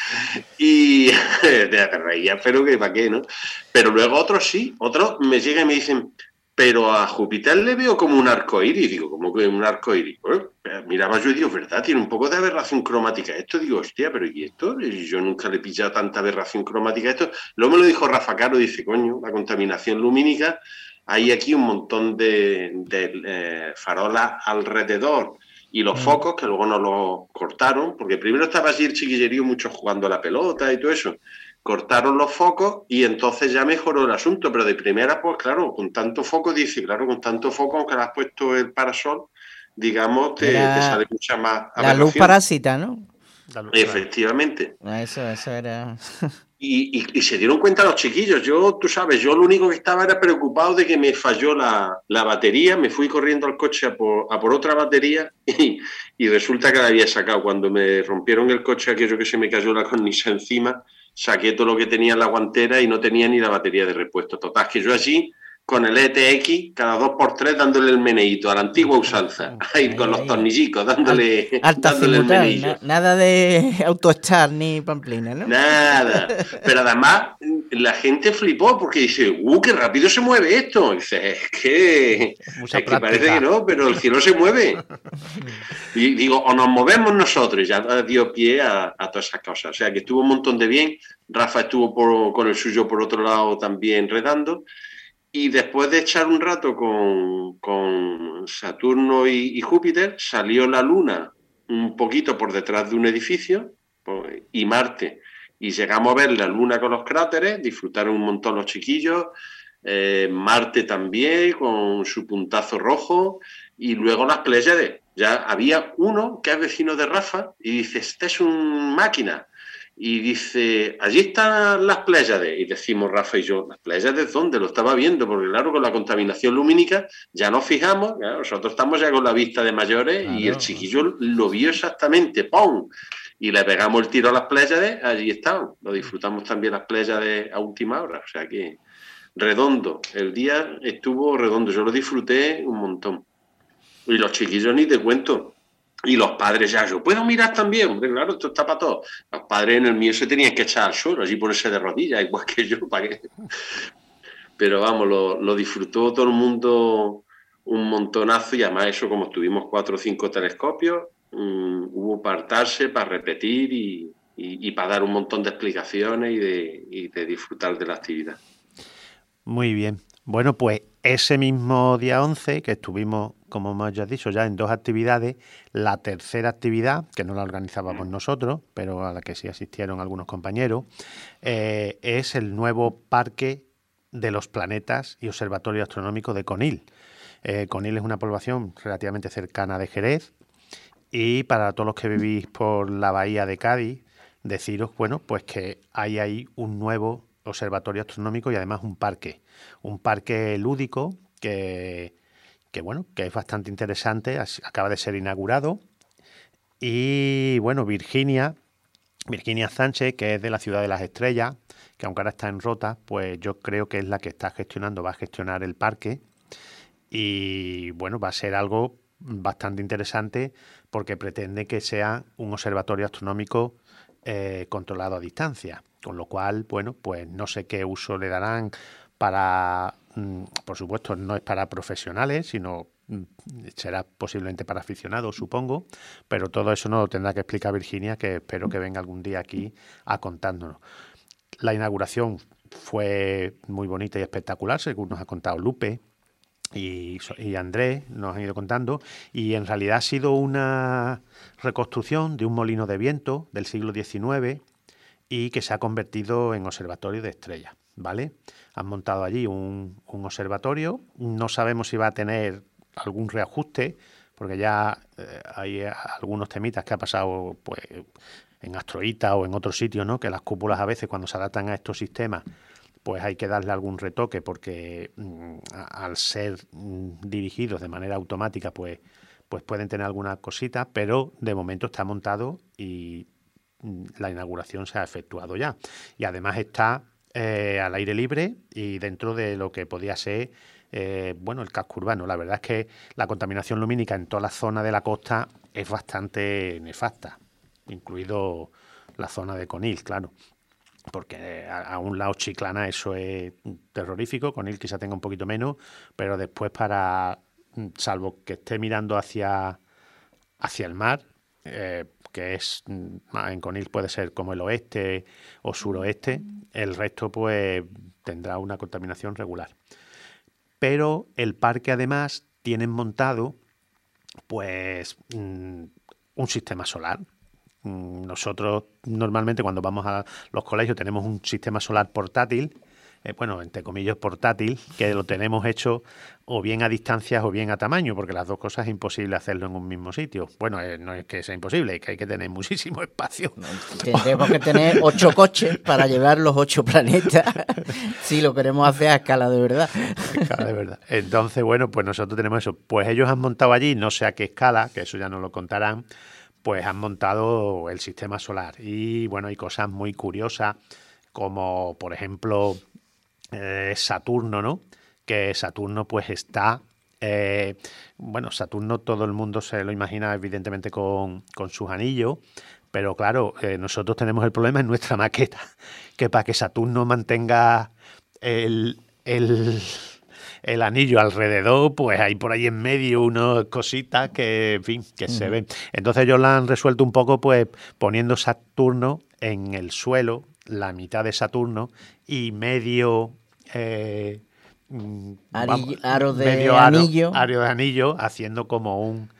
y te reías, pero que para qué, ¿no? Pero luego otros sí, otros me llegan y me dicen, pero a Júpiter le veo como un arco iris. Digo, ¿cómo que un arco iris? Pues, miraba yo y digo, ¿verdad? Tiene un poco de aberración cromática esto. Digo, hostia, pero ¿y esto? Yo nunca le he pillado tanta aberración cromática a esto. Luego me lo dijo Rafa Caro, dice, coño, la contaminación lumínica, hay aquí un montón de, de eh, farolas alrededor. Y los mm. focos, que luego nos los cortaron, porque primero estaba allí el chiquillerío mucho jugando a la pelota y todo eso. Cortaron los focos y entonces ya mejoró el asunto, pero de primera, pues claro, con tanto foco, dice, claro, con tanto foco, aunque le has puesto el parasol, digamos, te, era te sale mucha más la luz parásita, ¿no? Efectivamente. Eso, eso era... Y, y, y se dieron cuenta los chiquillos. Yo, tú sabes, yo lo único que estaba era preocupado de que me falló la, la batería, me fui corriendo al coche a por, a por otra batería y, y resulta que la había sacado. Cuando me rompieron el coche, aquello que se me cayó la cornisa encima, saqué todo lo que tenía en la guantera y no tenía ni la batería de repuesto. Total, que yo allí, con el E T X, cada dos por tres, dándole el meneíto a la antigua usanza, ahí con los tornillicos, dándole, dándole el meneillo. Na, nada de autoestar ni pamplina, ¿no? Nada. Pero además, la gente flipó porque dice, ¡uh, qué rápido se mueve esto! Y dice, es que, es que parece que no, pero el cielo se mueve. Y digo, o nos movemos nosotros, y ya dio pie a, a todas esas cosas. O sea, que estuvo un montón de bien. Rafa estuvo por, con el suyo por otro lado también redando. Y después de echar un rato con, con Saturno y, y Júpiter, salió la Luna un poquito por detrás de un edificio y Marte. Y llegamos a ver la Luna con los cráteres, disfrutaron un montón los chiquillos, eh, Marte también con su puntazo rojo, y luego las Pléyades. Ya había uno que es vecino de Rafa y dice, este es un máquina. Y dice, allí están las Pléyades. Y decimos Rafa y yo, ¿las Pléyades dónde? Lo estaba viendo, porque claro, con la contaminación lumínica ya nos fijamos, ya, nosotros estamos ya con la vista de mayores, claro. Y el chiquillo lo vio exactamente, ¡pum! Y le pegamos el tiro a las Pléyades, allí estaban. Lo disfrutamos también las Pléyades a última hora, o sea que redondo. El día estuvo redondo, yo lo disfruté un montón. Y los chiquillos ni te cuento. Y los padres ya, yo puedo mirar también, hombre, claro, esto está para todos. Los padres en el mío se tenían que echar al suelo, allí ponerse de rodillas, igual que yo, ¿para qué? Pero vamos, lo, lo disfrutó todo el mundo un montonazo, y además eso, como estuvimos cuatro o cinco telescopios, um, hubo para hartarse, para repetir y, y, y para dar un montón de explicaciones y de, y de disfrutar de la actividad. Muy bien. Bueno, pues ese mismo día once, que estuvimos, como hemos ya dicho, ya en dos actividades, la tercera actividad, que no la organizábamos nosotros, pero a la que sí asistieron algunos compañeros, eh, es el nuevo Parque de los Planetas y Observatorio Astronómico de Conil. Eh, Conil es una población relativamente cercana de Jerez, y para todos los que vivís por la bahía de Cádiz, deciros, bueno, pues que hay ahí un nuevo observatorio astronómico y además un parque, un parque lúdico que, que bueno, que es bastante interesante, acaba de ser inaugurado. Y bueno, Virginia, Virginia Sánchez, que es de la Ciudad de las Estrellas, que aunque ahora está en Rota, pues yo creo que es la que está gestionando, va a gestionar el parque, y bueno, va a ser algo bastante interesante porque pretende que sea un observatorio astronómico eh, controlado a distancia, con lo cual, bueno, pues no sé qué uso le darán para, mm, por supuesto, no es para profesionales, sino mm, será posiblemente para aficionados, supongo, pero todo eso nos lo tendrá que explicar Virginia, que espero que venga algún día aquí a contárnoslo. La inauguración fue muy bonita y espectacular, según nos ha contado Lupe y, y Andrés, nos han ido contando, y en realidad ha sido una reconstrucción de un molino de viento del siglo diecinueve y que se ha convertido en observatorio de estrellas, ¿vale? Han montado allí un, un observatorio, no sabemos si va a tener algún reajuste, porque ya eh, hay algunos temitas que ha pasado pues en Astroita o en otros sitios, ¿no? Que las cúpulas a veces cuando se adaptan a estos sistemas pues hay que darle algún retoque porque mmm, al ser mmm, dirigidos de manera automática pues, pues pueden tener algunas cositas, pero de momento está montado y mmm, la inauguración se ha efectuado ya. Y además está eh, al aire libre y dentro de lo que podía ser eh, bueno, el casco urbano. La verdad es que la contaminación lumínica en toda la zona de la costa es bastante nefasta, incluido la zona de Conil, claro. Porque a, a un lado Chiclana eso es terrorífico, Conil quizá tenga un poquito menos, pero después para, salvo que esté mirando hacia, hacia el mar, eh, que es en Conil puede ser como el oeste o suroeste, el resto pues tendrá una contaminación regular. Pero el parque además tienen montado pues un sistema solar. Nosotros normalmente cuando vamos a los colegios tenemos un sistema solar portátil, eh, bueno, entre comillas portátil, que lo tenemos hecho o bien a distancias o bien a tamaño, porque las dos cosas es imposible hacerlo en un mismo sitio. Bueno, eh, no es que sea imposible, es que hay que tener muchísimo espacio. Tendremos que tener ocho coches para llevar los ocho planetas, si lo queremos hacer a escala de verdad. A escala de verdad. Entonces, bueno, pues nosotros tenemos eso. Pues ellos han montado allí, no sé a qué escala, que eso ya nos lo contarán, pues han montado el sistema solar. Y bueno, hay cosas muy curiosas, como por ejemplo eh, Saturno, ¿no? Que Saturno pues está... Eh, bueno, Saturno todo el mundo se lo imagina evidentemente con, con sus anillos, pero claro, eh, nosotros tenemos el problema en nuestra maqueta, que para que Saturno mantenga el... el el anillo alrededor, pues hay por ahí en medio unas cositas que, en fin, que uh-huh. se ven. Entonces ellos la han resuelto un poco pues poniendo Saturno en el suelo, la mitad de Saturno y medio... Eh, vamos, aro de medio aro, anillo. Aro de anillo, haciendo como un...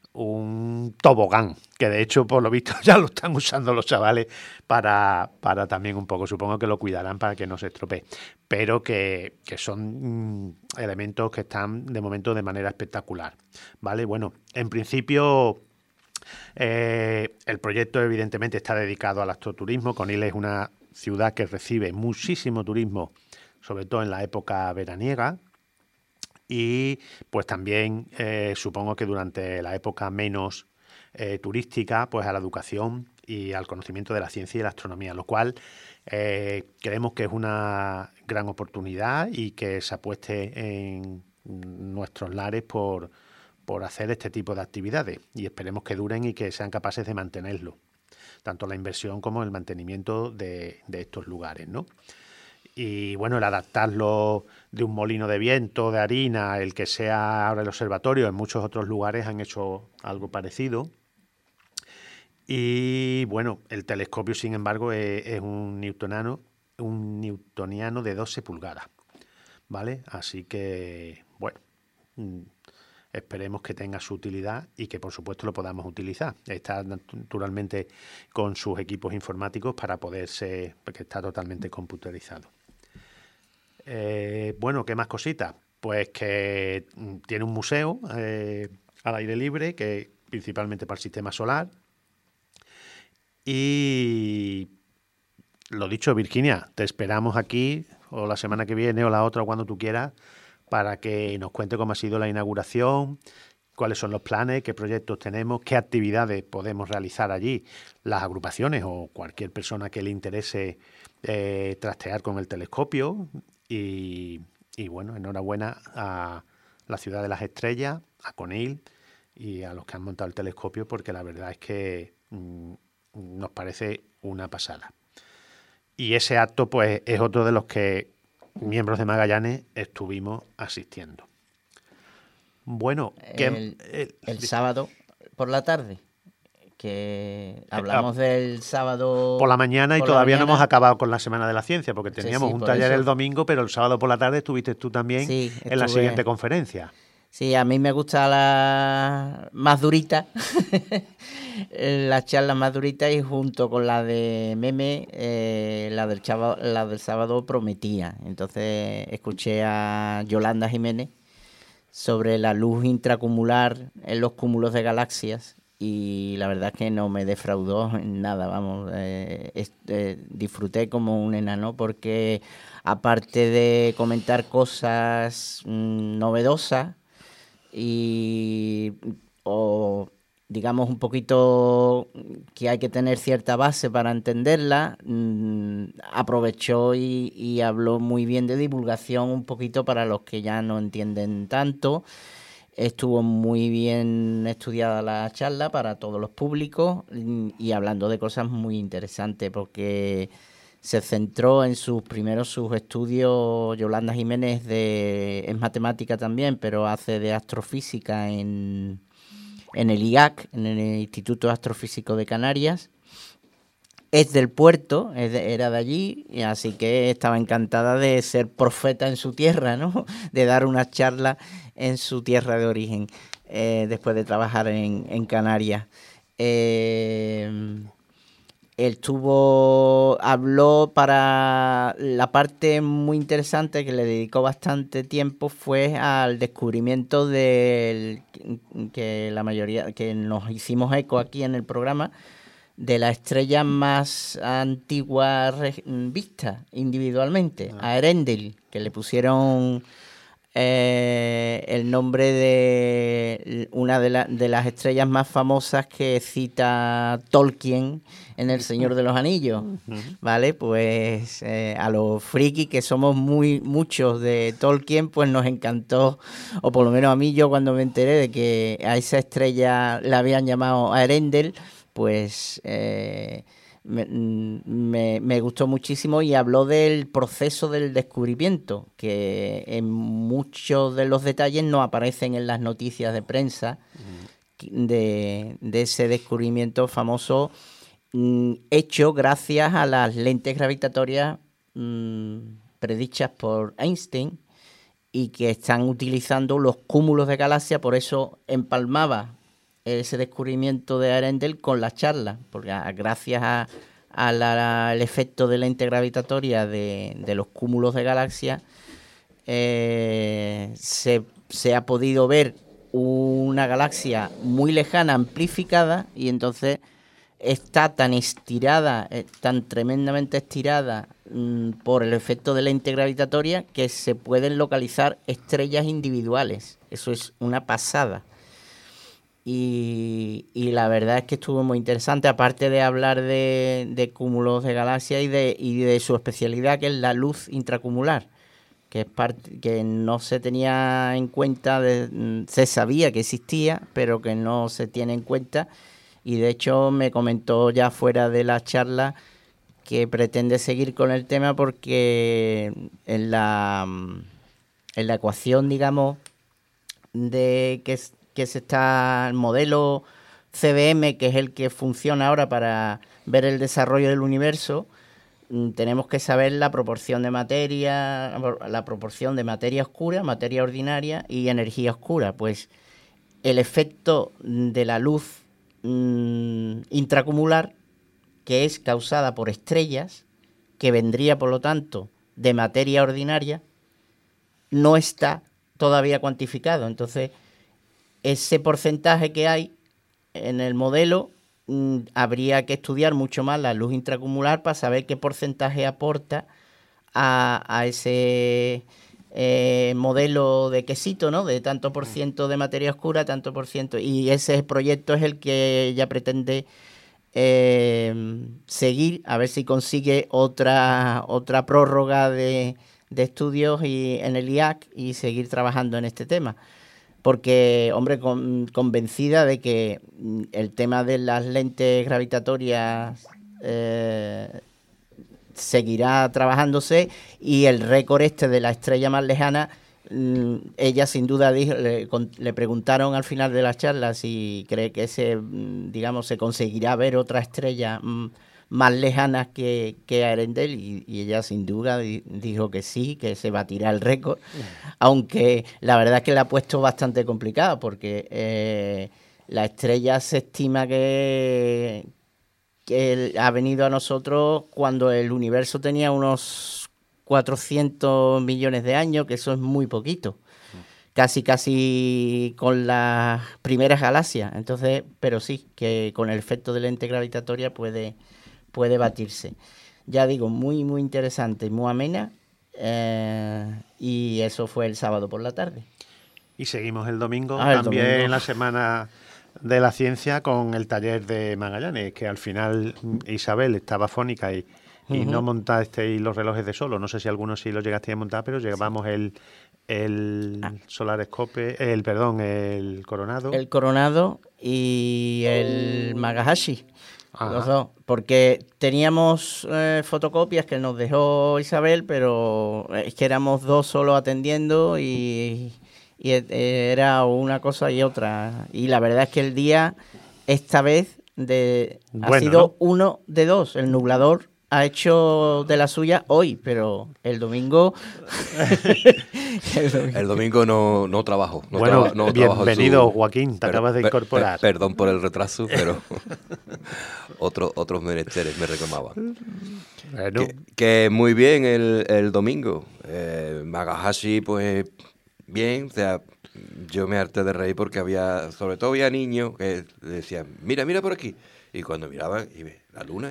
un tobogán, que de hecho por lo visto ya lo están usando los chavales para, para también un poco, supongo que lo cuidarán para que no se estropee, pero que, que son mm, elementos que están de momento de manera espectacular, ¿vale? Bueno, en principio eh, el proyecto evidentemente está dedicado al astroturismo. Conil es una ciudad que recibe muchísimo turismo, sobre todo en la época veraniega. Y pues también eh, supongo que durante la época menos eh, turística, pues a la educación y al conocimiento de la ciencia y la astronomía, lo cual eh, creemos que es una gran oportunidad y que se apueste en nuestros lares por, por hacer este tipo de actividades y esperemos que duren y que sean capaces de mantenerlo, tanto la inversión como el mantenimiento de, de estos lugares, ¿no? Y bueno, el adaptarlo de un molino de viento, de harina, el que sea ahora el observatorio, en muchos otros lugares han hecho algo parecido. Y bueno, el telescopio, sin embargo, es, es un newtoniano, un newtoniano de doce pulgadas, ¿vale? Así que, bueno, esperemos que tenga su utilidad y que por supuesto lo podamos utilizar. Está naturalmente con sus equipos informáticos para poderse, porque está totalmente computerizado. Eh, bueno, ¿qué más cositas? Pues que tiene un museo eh, al aire libre, que principalmente para el sistema solar. Y lo dicho, Virginia, te esperamos aquí o la semana que viene o la otra, cuando tú quieras, para que nos cuente cómo ha sido la inauguración, cuáles son los planes, qué proyectos tenemos, qué actividades podemos realizar allí, las agrupaciones o cualquier persona que le interese eh, trastear con el telescopio. Y, y bueno, enhorabuena a la Ciudad de las Estrellas, a Conil y a los que han montado el telescopio, porque la verdad es que mmm, nos parece una pasada. Y ese acto pues es otro de los que miembros de Magallanes estuvimos asistiendo. Bueno, que el, el, el sábado por la tarde, que hablamos ah, del sábado por la mañana y todavía mañana. no hemos acabado con la Semana de la Ciencia, porque teníamos sí, sí, un taller eso. el domingo, pero el sábado por la tarde estuviste tú también sí, estuve... en la siguiente conferencia. Sí, a mí me gusta la más durita, las charlas más duritas, y junto con la de Meme, eh, la, del chavo, la del sábado prometía. Entonces escuché a Yolanda Jiménez sobre la luz intracumular en los cúmulos de galaxias y la verdad es que no me defraudó en nada, vamos, eh, este, disfruté como un enano porque aparte de comentar cosas mmm, novedosas, y o digamos un poquito que hay que tener cierta base para entenderla, mmm, aprovechó y, y habló muy bien de divulgación un poquito para los que ya no entienden tanto. Estuvo muy bien estudiada la charla para todos los públicos y, y hablando de cosas muy interesantes porque se centró en sus primeros sus estudios. Yolanda Jiménez de, es matemática también, pero hace de astrofísica en, en el I A C, en el Instituto Astrofísico de Canarias. Es del puerto, es de, era de allí, y así que estaba encantada de ser profeta en su tierra, ¿no? De dar una charla en su tierra de origen, eh, después de trabajar en, en Canarias. Eh, Él tuvo, habló para la parte muy interesante que le dedicó bastante tiempo fue al descubrimiento del que la mayoría, que nos hicimos eco aquí en el programa, de la estrella más antigua vista individualmente, ah. a Earendel, que le pusieron eh, el nombre de una de, la, de las estrellas más famosas que cita Tolkien en El Señor de los Anillos, ¿vale? Pues eh, a los frikis que somos muy muchos de Tolkien, pues nos encantó, o por lo menos a mí, yo cuando me enteré de que a esa estrella la habían llamado Earendel, pues eh, me, me, me gustó muchísimo y habló del proceso del descubrimiento, que en muchos de los detalles no aparecen en las noticias de prensa de, de ese descubrimiento famoso, hecho gracias a las lentes gravitatorias mmm, predichas por Einstein y que están utilizando los cúmulos de galaxias. Por eso empalmaba ese descubrimiento de Earendel con la charla, porque a, gracias a, a la, al efecto de lente gravitatoria de, de los cúmulos de galaxias eh, se, se ha podido ver una galaxia muy lejana amplificada, y entonces está tan estirada, eh, tan tremendamente estirada mmm, por el efecto de lente gravitatoria, que se pueden localizar estrellas individuales. Eso es una pasada. Y, y la verdad es que estuvo muy interesante, aparte de hablar de, de cúmulos de galaxias y de, y de su especialidad, que es la luz intracumular, que es parte que no se tenía en cuenta, de, se sabía que existía, pero que no se tiene en cuenta. Y de hecho me comentó ya fuera de la charla que pretende seguir con el tema porque en la, en la ecuación, digamos, de que, que se está el modelo C B M, que es el que funciona ahora para ver el desarrollo del universo, tenemos que saber la proporción de materia, la proporción de materia oscura, materia ordinaria y energía oscura. Pues el efecto de la luz mmm, intracumular, que es causada por estrellas, que vendría por lo tanto de materia ordinaria, no está todavía cuantificado. Entonces, ese porcentaje que hay en el modelo, mmm, habría que estudiar mucho más la luz intracumular para saber qué porcentaje aporta a, a ese eh, modelo de quesito, ¿no? De tanto por ciento de materia oscura, tanto por ciento. Y ese proyecto es el que ella pretende eh, seguir, a ver si consigue otra, otra prórroga de, de estudios y, en el I A C, y seguir trabajando en este tema. porque, hombre, con, convencida de que el tema de las lentes gravitatorias eh, seguirá trabajándose, y el récord este de la estrella más lejana, mm, ella sin duda dijo, le, con, le preguntaron al final de la charla si cree que se, digamos, se conseguirá ver otra estrella mm, más lejanas que, que Arendelle, y, y ella sin duda di, dijo que sí, que se batirá el récord, aunque la verdad es que la ha puesto bastante complicada, porque eh, la estrella se estima que, que ha venido a nosotros cuando el universo tenía unos cuatrocientos millones de años, que eso es muy poquito, casi casi con las primeras galaxias. Entonces, pero sí, que con el efecto de lente gravitatoria puede... puede batirse. Ya digo, muy, muy interesante y muy amena. Eh, y eso fue el sábado por la tarde. Y seguimos el domingo, ah, el también domingo. en la Semana de la Ciencia, con el taller de Magallanes, que al final Isabel estaba fónica y, y uh-huh. no montasteis los relojes de solo. No sé si algunos sí los llegasteis a montar, pero llevábamos sí. el, el ah. Solarescope, el perdón, el Coronado. El Coronado y el Magahashi. Ajá. Los dos, porque teníamos eh, fotocopias que nos dejó Isabel, pero es que éramos dos solo atendiendo y, y era una cosa y otra. Y la verdad es que el día, esta vez, de, bueno, ha sido ¿no? uno de dos. El nublador ha hecho de la suya hoy, pero el domingo... el domingo, el domingo no, no trabajo. No bueno, traba, no bienvenido, su... Joaquín, te per, acabas de incorporar. Per, per, perdón por el retraso, pero otro, otros menesteres me reclamaban. Bueno. Que, que muy bien el, el domingo. Eh, Magahashi, pues bien, o sea, yo me harté de reír porque había, sobre todo había niños que decían, mira, mira por aquí. Y cuando miraban, y ve, la luna...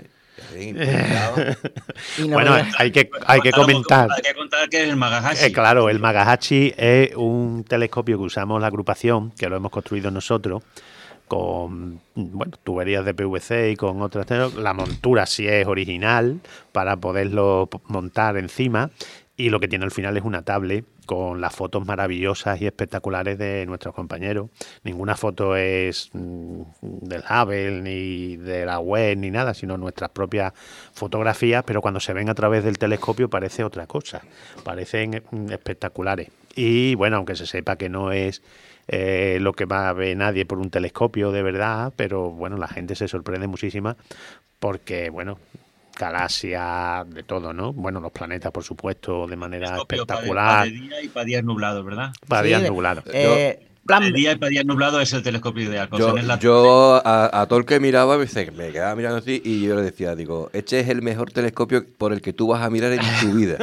no bueno, hay que, hay que comentar. Hay que contar que es el Magahashi. Eh, claro, el Magahashi es un telescopio que usamos la agrupación, que lo hemos construido nosotros, con bueno, tuberías de P V C y con otras. La montura sí es original para poderlo montar encima. Y lo que tiene al final es una tablet con las fotos maravillosas y espectaculares de nuestros compañeros. Ninguna foto es mmm, del Hubble, ni de la web, ni nada, sino nuestras propias fotografías, pero cuando se ven a través del telescopio parece otra cosa, parecen mmm, espectaculares. Y bueno, aunque se sepa que no es eh, lo que va a ver nadie por un telescopio de verdad, pero bueno, la gente se sorprende muchísimo porque, bueno... galaxias, de todo, ¿no? Bueno, los planetas, por supuesto, de manera espectacular. Para de día y para días nublados, ¿verdad? Para sí, días nublados. Eh, Para de día y para días nublados es el telescopio ideal. Yo, la... yo a, a todo el que miraba me, me quedaba mirando así y yo le decía, digo, este es el mejor telescopio por el que tú vas a mirar en tu vida.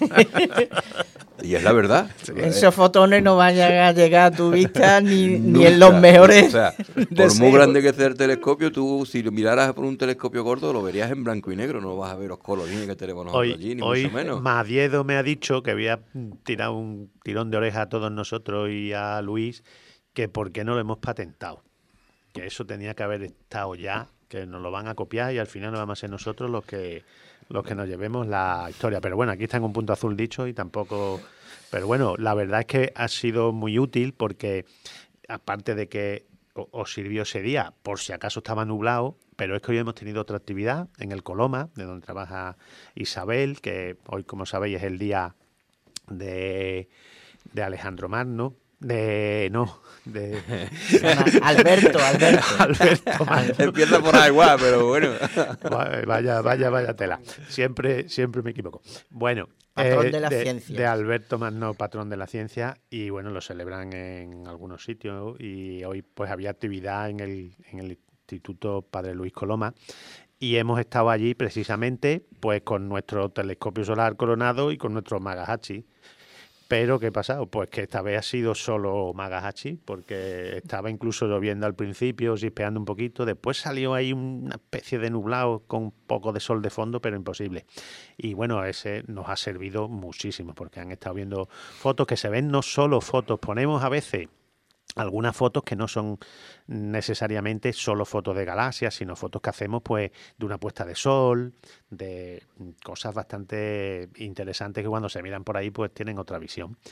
Y es la verdad. Sí. Esos fotones no vayan a llegar a tu vista ni, ni en los mejores. O sea, por muy grande que sea el telescopio, tú si lo miraras por un telescopio gordo lo verías en blanco y negro, no vas a ver los colorines que tenemos nosotros allí, ni hoy mucho menos. Madiedo me ha dicho que había tirado un tirón de oreja a todos nosotros y a Luis, que por qué no lo hemos patentado. Que eso tenía que haber estado ya, que nos lo van a copiar y al final no vamos a ser nosotros los que... los que nos llevemos la historia. Pero bueno, aquí está en un punto azul dicho y tampoco... Pero bueno, la verdad es que ha sido muy útil porque, aparte de que os sirvió ese día, por si acaso estaba nublado, pero es que hoy hemos tenido otra actividad en el Coloma, de donde trabaja Isabel, que hoy, como sabéis, es el día de, de Alejandro Magno. De... no, de... Alberto, Alberto. Alberto Magno. Empieza por ahí igual, pero bueno. Vaya, vaya, vaya tela. Siempre, siempre me equivoco. Bueno, patrón eh, de la de, ciencia. De Alberto Magno, patrón de la ciencia, y bueno, lo celebran en algunos sitios y hoy pues había actividad en el, en el Instituto Padre Luis Coloma y hemos estado allí precisamente pues con nuestro telescopio solar Coronado y con nuestro Magahashi. Pero, ¿qué ha pasado? Pues que esta vez ha sido solo Magahashi, porque estaba incluso lloviendo al principio, chispeando un poquito. Después salió ahí una especie de nublado con un poco de sol de fondo, pero imposible. Y bueno, ese nos ha servido muchísimo, porque han estado viendo fotos que se ven, no solo fotos. Ponemos a veces algunas fotos que no son necesariamente solo fotos de galaxias, sino fotos que hacemos pues de una puesta de sol, de cosas bastante interesantes que cuando se miran por ahí pues tienen otra visión.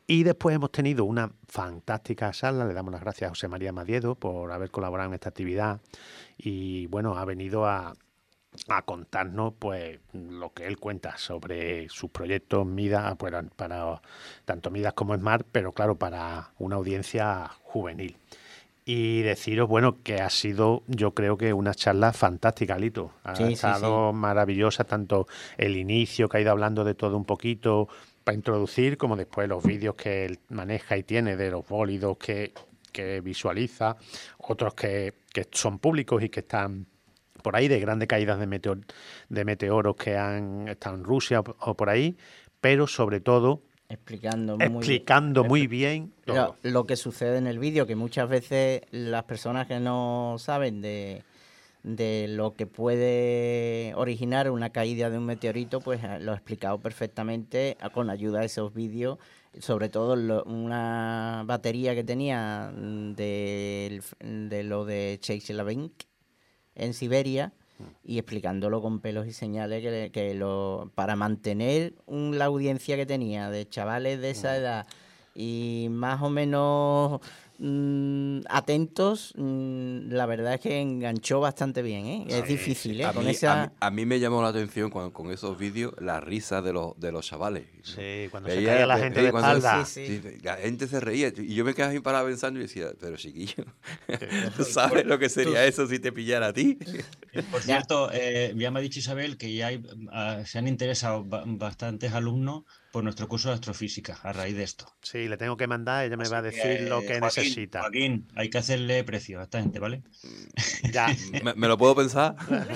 Y después hemos tenido una fantástica charla, le damos las gracias a José María Madiedo por haber colaborado en esta actividad y bueno, ha venido a, a contarnos pues lo que él cuenta sobre sus proyectos Midas, para, para tanto Midas como Smart, pero claro, para una audiencia juvenil. Y deciros, bueno, que ha sido, yo creo que una charla fantástica, Lito. Ha sí, estado sí, sí. maravillosa, tanto el inicio, que ha ido hablando de todo un poquito para introducir, como después los vídeos que él maneja y tiene de los bólidos que, que visualiza, otros que, que son públicos y que están por ahí, de grandes caídas de, meteor, de meteoros que han estado en Rusia o, o por ahí, pero sobre todo explicando muy, explicando muy bien todo. Lo, lo que sucede en el vídeo, que muchas veces las personas que no saben de, de lo que puede originar una caída de un meteorito, pues lo ha explicado perfectamente con ayuda de esos vídeos, sobre todo lo, una batería que tenía de, de lo de Chelyabinsk en Siberia, y explicándolo con pelos y señales que, que lo para mantener un, la audiencia que tenía de chavales de esa edad y más o menos mmm, atentos, mmm, la verdad es que enganchó bastante bien, ¿eh? Es sí, difícil, sí. ¿eh? A, Con mí, esa... a, mí, a mí me llamó la atención cuando, con esos vídeos la risa de los de los chavales. Sí, cuando Veía, se caía la gente de espalda. Sí, sí. Sí, la gente se reía y yo me quedaba ahí parado pensando y decía, pero chiquillo, ¿tú sabes lo que sería eso si te pillara a ti? Por cierto, eh, ya me ha dicho Isabel que ya hay, uh, se han interesado ba bastantes alumnos por nuestro curso de astrofísica a raíz de esto. Sí, le tengo que mandar, ella me Así va a decir que, lo que Joaquín, necesita. Joaquín, hay que hacerle precio a esta gente, ¿vale? Ya. ¿Me, me lo puedo pensar?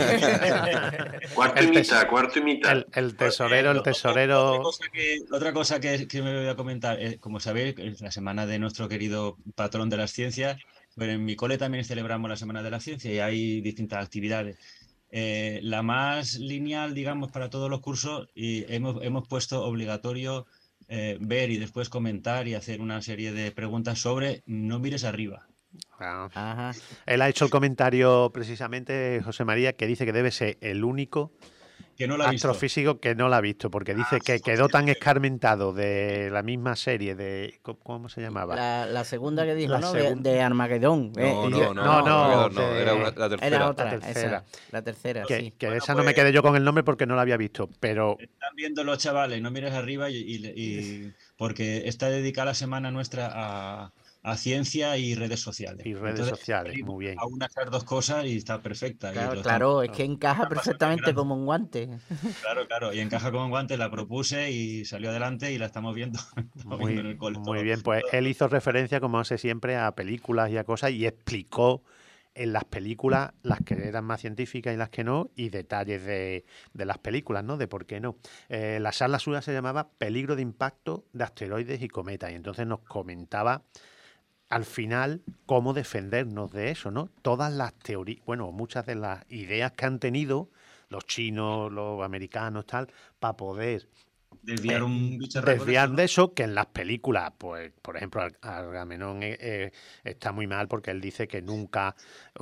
Cuarto y mitad, cuarto y mitad. El, el tesorero, el tesorero... Otra cosa que, otra cosa que, que me voy a comentar, eh, como sabéis, es la semana de nuestro querido patrón de las ciencias. Pero en mi cole también celebramos la Semana de la Ciencia y hay distintas actividades. Eh, la más lineal, digamos, para todos los cursos, y hemos, hemos puesto obligatorio eh, ver y después comentar y hacer una serie de preguntas sobre no mires arriba. Ah. Ajá. Él ha hecho el comentario precisamente, José María, que dice que debe ser el único que no la astrofísico que no la ha visto, porque dice que quedó tan escarmentado de la misma serie de... ¿Cómo se llamaba? La, la segunda que dijo, La ¿no? segun... De, de Armagedón. No, eh, no, yo, no, no, no, no, no, de... era una, la tercera. Era otra, la tercera. Esa, la tercera, que, sí. Que bueno, esa pues, no me quedé yo con el nombre porque no la había visto, pero... Están viendo los chavales, no mires arriba y, y, y porque está dedicada la semana nuestra a... a ciencia y redes sociales. Y redes Entonces, sociales, muy bien. A unas dos cosas y está perfecta. Claro, y claro están, es que encaja perfectamente como un guante. Claro, claro, y encaja como un guante, la propuse y salió adelante y la estamos viendo, estamos muy, viendo en el cole. Muy todo, bien, pues todo. Él hizo referencia, como hace siempre, a películas y a cosas y explicó en las películas las que eran más científicas y las que no, y detalles de, de las películas, ¿no? De por qué no. Eh, la charla suya se llamaba Peligro de impacto de asteroides y cometas, y entonces nos comentaba al final cómo defendernos de eso, ¿no? Todas las teorías, bueno, muchas de las ideas que han tenido los chinos, los americanos, tal, para poder desviar un bicharraco desviar de eso, ¿no? Que en las películas, pues, por ejemplo, Agamenón eh, eh, está muy mal porque él dice que nunca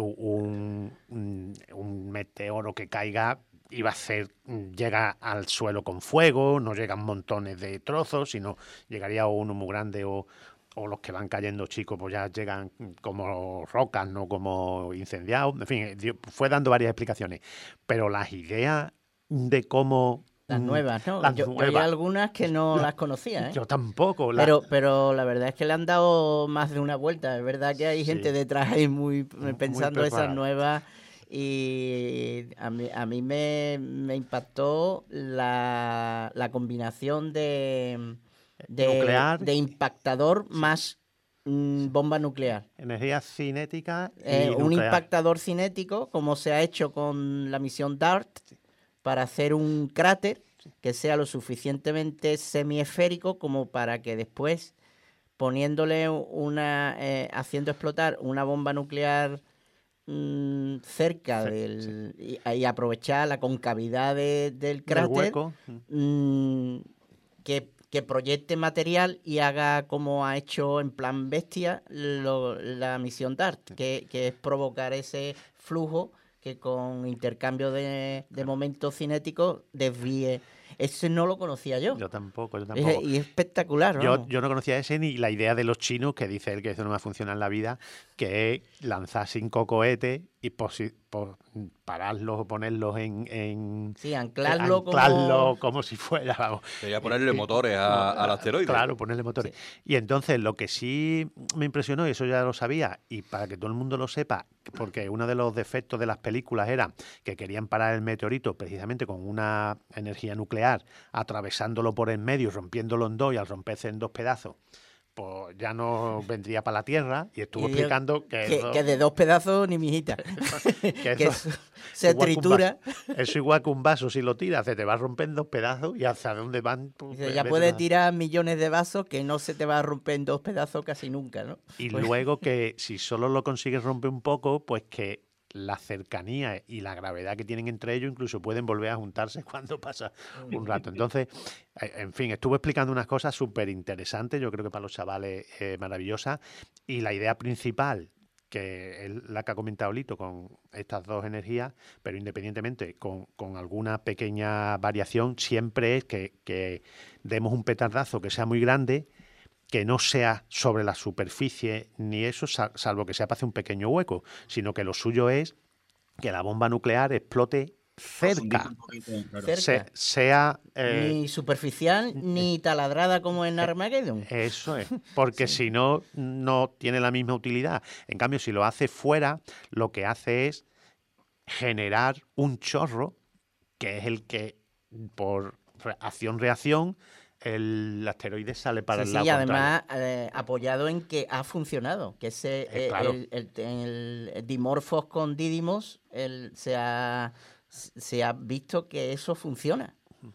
un, un, un meteoro que caiga iba a ser, llega al suelo con fuego, no llegan montones de trozos, sino llegaría uno muy grande o o los que van cayendo chicos pues ya llegan como rocas, no como incendiados. En fin, fue dando varias explicaciones. Pero las ideas de cómo... Las nuevas, ¿no? Las yo, nuevas. yo hay algunas que no la, las conocía, ¿eh? Yo tampoco. La... Pero, pero la verdad es que le han dado más de una vuelta. Es verdad que hay sí. gente detrás ahí muy pensando muy esas nuevas... Y a mí, a mí me, me impactó la, la combinación de... De, nuclear. de impactador sí. más mmm, bomba nuclear. Energía cinética y eh, nuclear. Un impactador cinético, como se ha hecho con la misión DART, para hacer un cráter que sea lo suficientemente semiesférico como para que después, poniéndole una, eh, haciendo explotar una bomba nuclear mmm, cerca sí, del sí. Y, y aprovechar la concavidad de, del cráter, del hueco. Mmm, que que proyecte material y haga como ha hecho en plan bestia lo, la misión DART, que, que es provocar ese flujo que con intercambio de, de momentos cinéticos desvíe. ese no lo conocía yo. Yo tampoco, yo tampoco. Es, y es espectacular, ¿no? Yo, yo no conocía ese ni la idea de los chinos, que dice él que eso no va a funcionar en la vida, que es lanzar cinco cohetes y posi- por, pararlos o ponerlos en... en sí, anclarlo, anclarlo como... como si fuera... Vamos. Quería ponerle motores a, al asteroide. Claro, ponerle motores. Sí. Y entonces lo que sí me impresionó, y eso ya lo sabía, y para que todo el mundo lo sepa, porque uno de los defectos de las películas era que querían parar el meteorito precisamente con una energía nuclear, atravesándolo por en medio, rompiéndolo en dos, y al romperse en dos pedazos, pues ya no vendría para la Tierra, y estuvo y explicando que, que, eso, que de dos pedazos ni mijita, que, que eso, se tritura. Eso igual que un vaso, si lo tiras, se te va a romper en dos pedazos, y hacia dónde van... Pues, Dice, ya puedes tirar millones de vasos que no se te va a romper en dos pedazos casi nunca, ¿no? Y pues... luego que si solo lo consigues romper un poco, pues que la cercanía y la gravedad que tienen entre ellos incluso pueden volver a juntarse cuando pasa un rato. Entonces, en fin, estuvo explicando unas cosas súper interesantes, yo creo que para los chavales eh, maravillosas, y la idea principal, que es la que ha comentado Lito, con estas dos energías, pero independientemente, con, con alguna pequeña variación, siempre es que, que demos un petardazo que sea muy grande, que no sea sobre la superficie ni eso, salvo que sea para hacer un pequeño hueco, sino que lo suyo es que la bomba nuclear explote cerca, cerca. Se, sea... Eh, ni superficial ni taladrada como en Armageddon. Eso es, porque sí. si no, no tiene la misma utilidad. En cambio, si lo hace fuera, lo que hace es generar un chorro, que es el que, por acción-reacción, el asteroide sale para sí, el lado sí, contrario. además eh, apoyado en que ha funcionado, que ese eh, claro. el, el, el, el Dimorphos con Didymos el, se, ha, se ha visto que eso funciona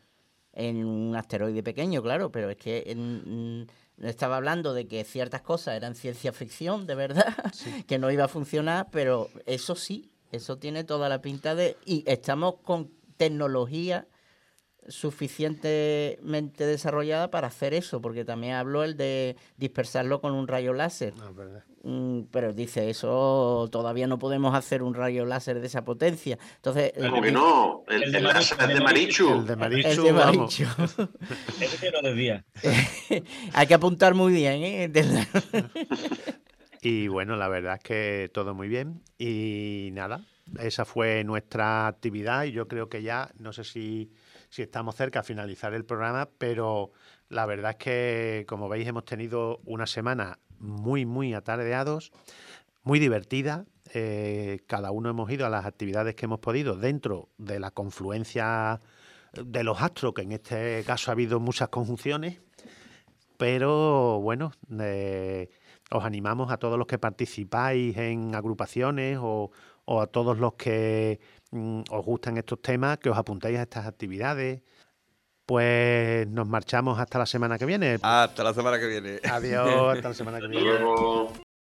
en un asteroide pequeño, claro, pero es que en, en, estaba hablando de que ciertas cosas eran ciencia ficción, de verdad, sí. que no iba a funcionar, pero eso sí, eso tiene toda la pinta de... Y estamos con tecnología suficientemente desarrollada para hacer eso, porque también habló el de dispersarlo con un rayo láser. No, verdad. Mm, pero dice, eso todavía no podemos hacer un rayo láser de esa potencia. Entonces, ¿cómo que no? El, el, el láser es de Marichu. El de Marichu. El de Marichu. Ese lo desvía. Hay que apuntar muy bien, ¿eh? Y bueno, la verdad es que todo muy bien. Y nada, esa fue nuestra actividad, y yo creo que ya, no sé si si estamos cerca a finalizar el programa, pero la verdad es que, como veis, hemos tenido una semana muy, muy atareados, muy divertida. Eh, cada uno hemos ido a las actividades que hemos podido dentro de la confluencia de los astros, que en este caso ha habido muchas conjunciones, pero bueno, eh, os animamos a todos los que participáis en agrupaciones o, o a todos los que mm, os gustan estos temas, que os apuntéis a estas actividades. Pues nos marchamos hasta la semana que viene. Hasta la semana que viene. Adiós, hasta la semana que viene. Hasta luego.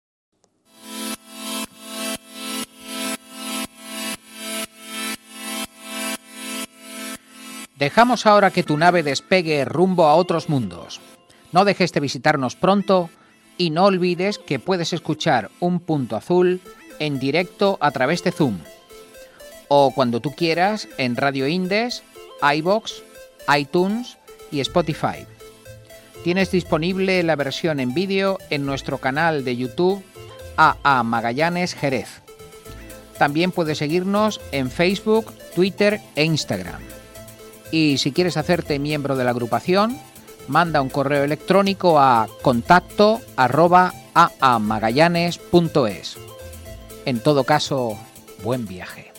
Dejamos ahora que tu nave despegue rumbo a otros mundos. No dejes de visitarnos pronto y no olvides que puedes escuchar Un Punto Azul en directo a través de Zoom o cuando tú quieras en Radio Indes, iVoox, iTunes y Spotify. Tienes disponible la versión en vídeo en nuestro canal de YouTube A A Magallanes Jerez. También puedes seguirnos en Facebook, Twitter e Instagram. Y si quieres hacerte miembro de la agrupación, manda un correo electrónico a contacto arroba aamagallanes punto es. En todo caso, buen viaje.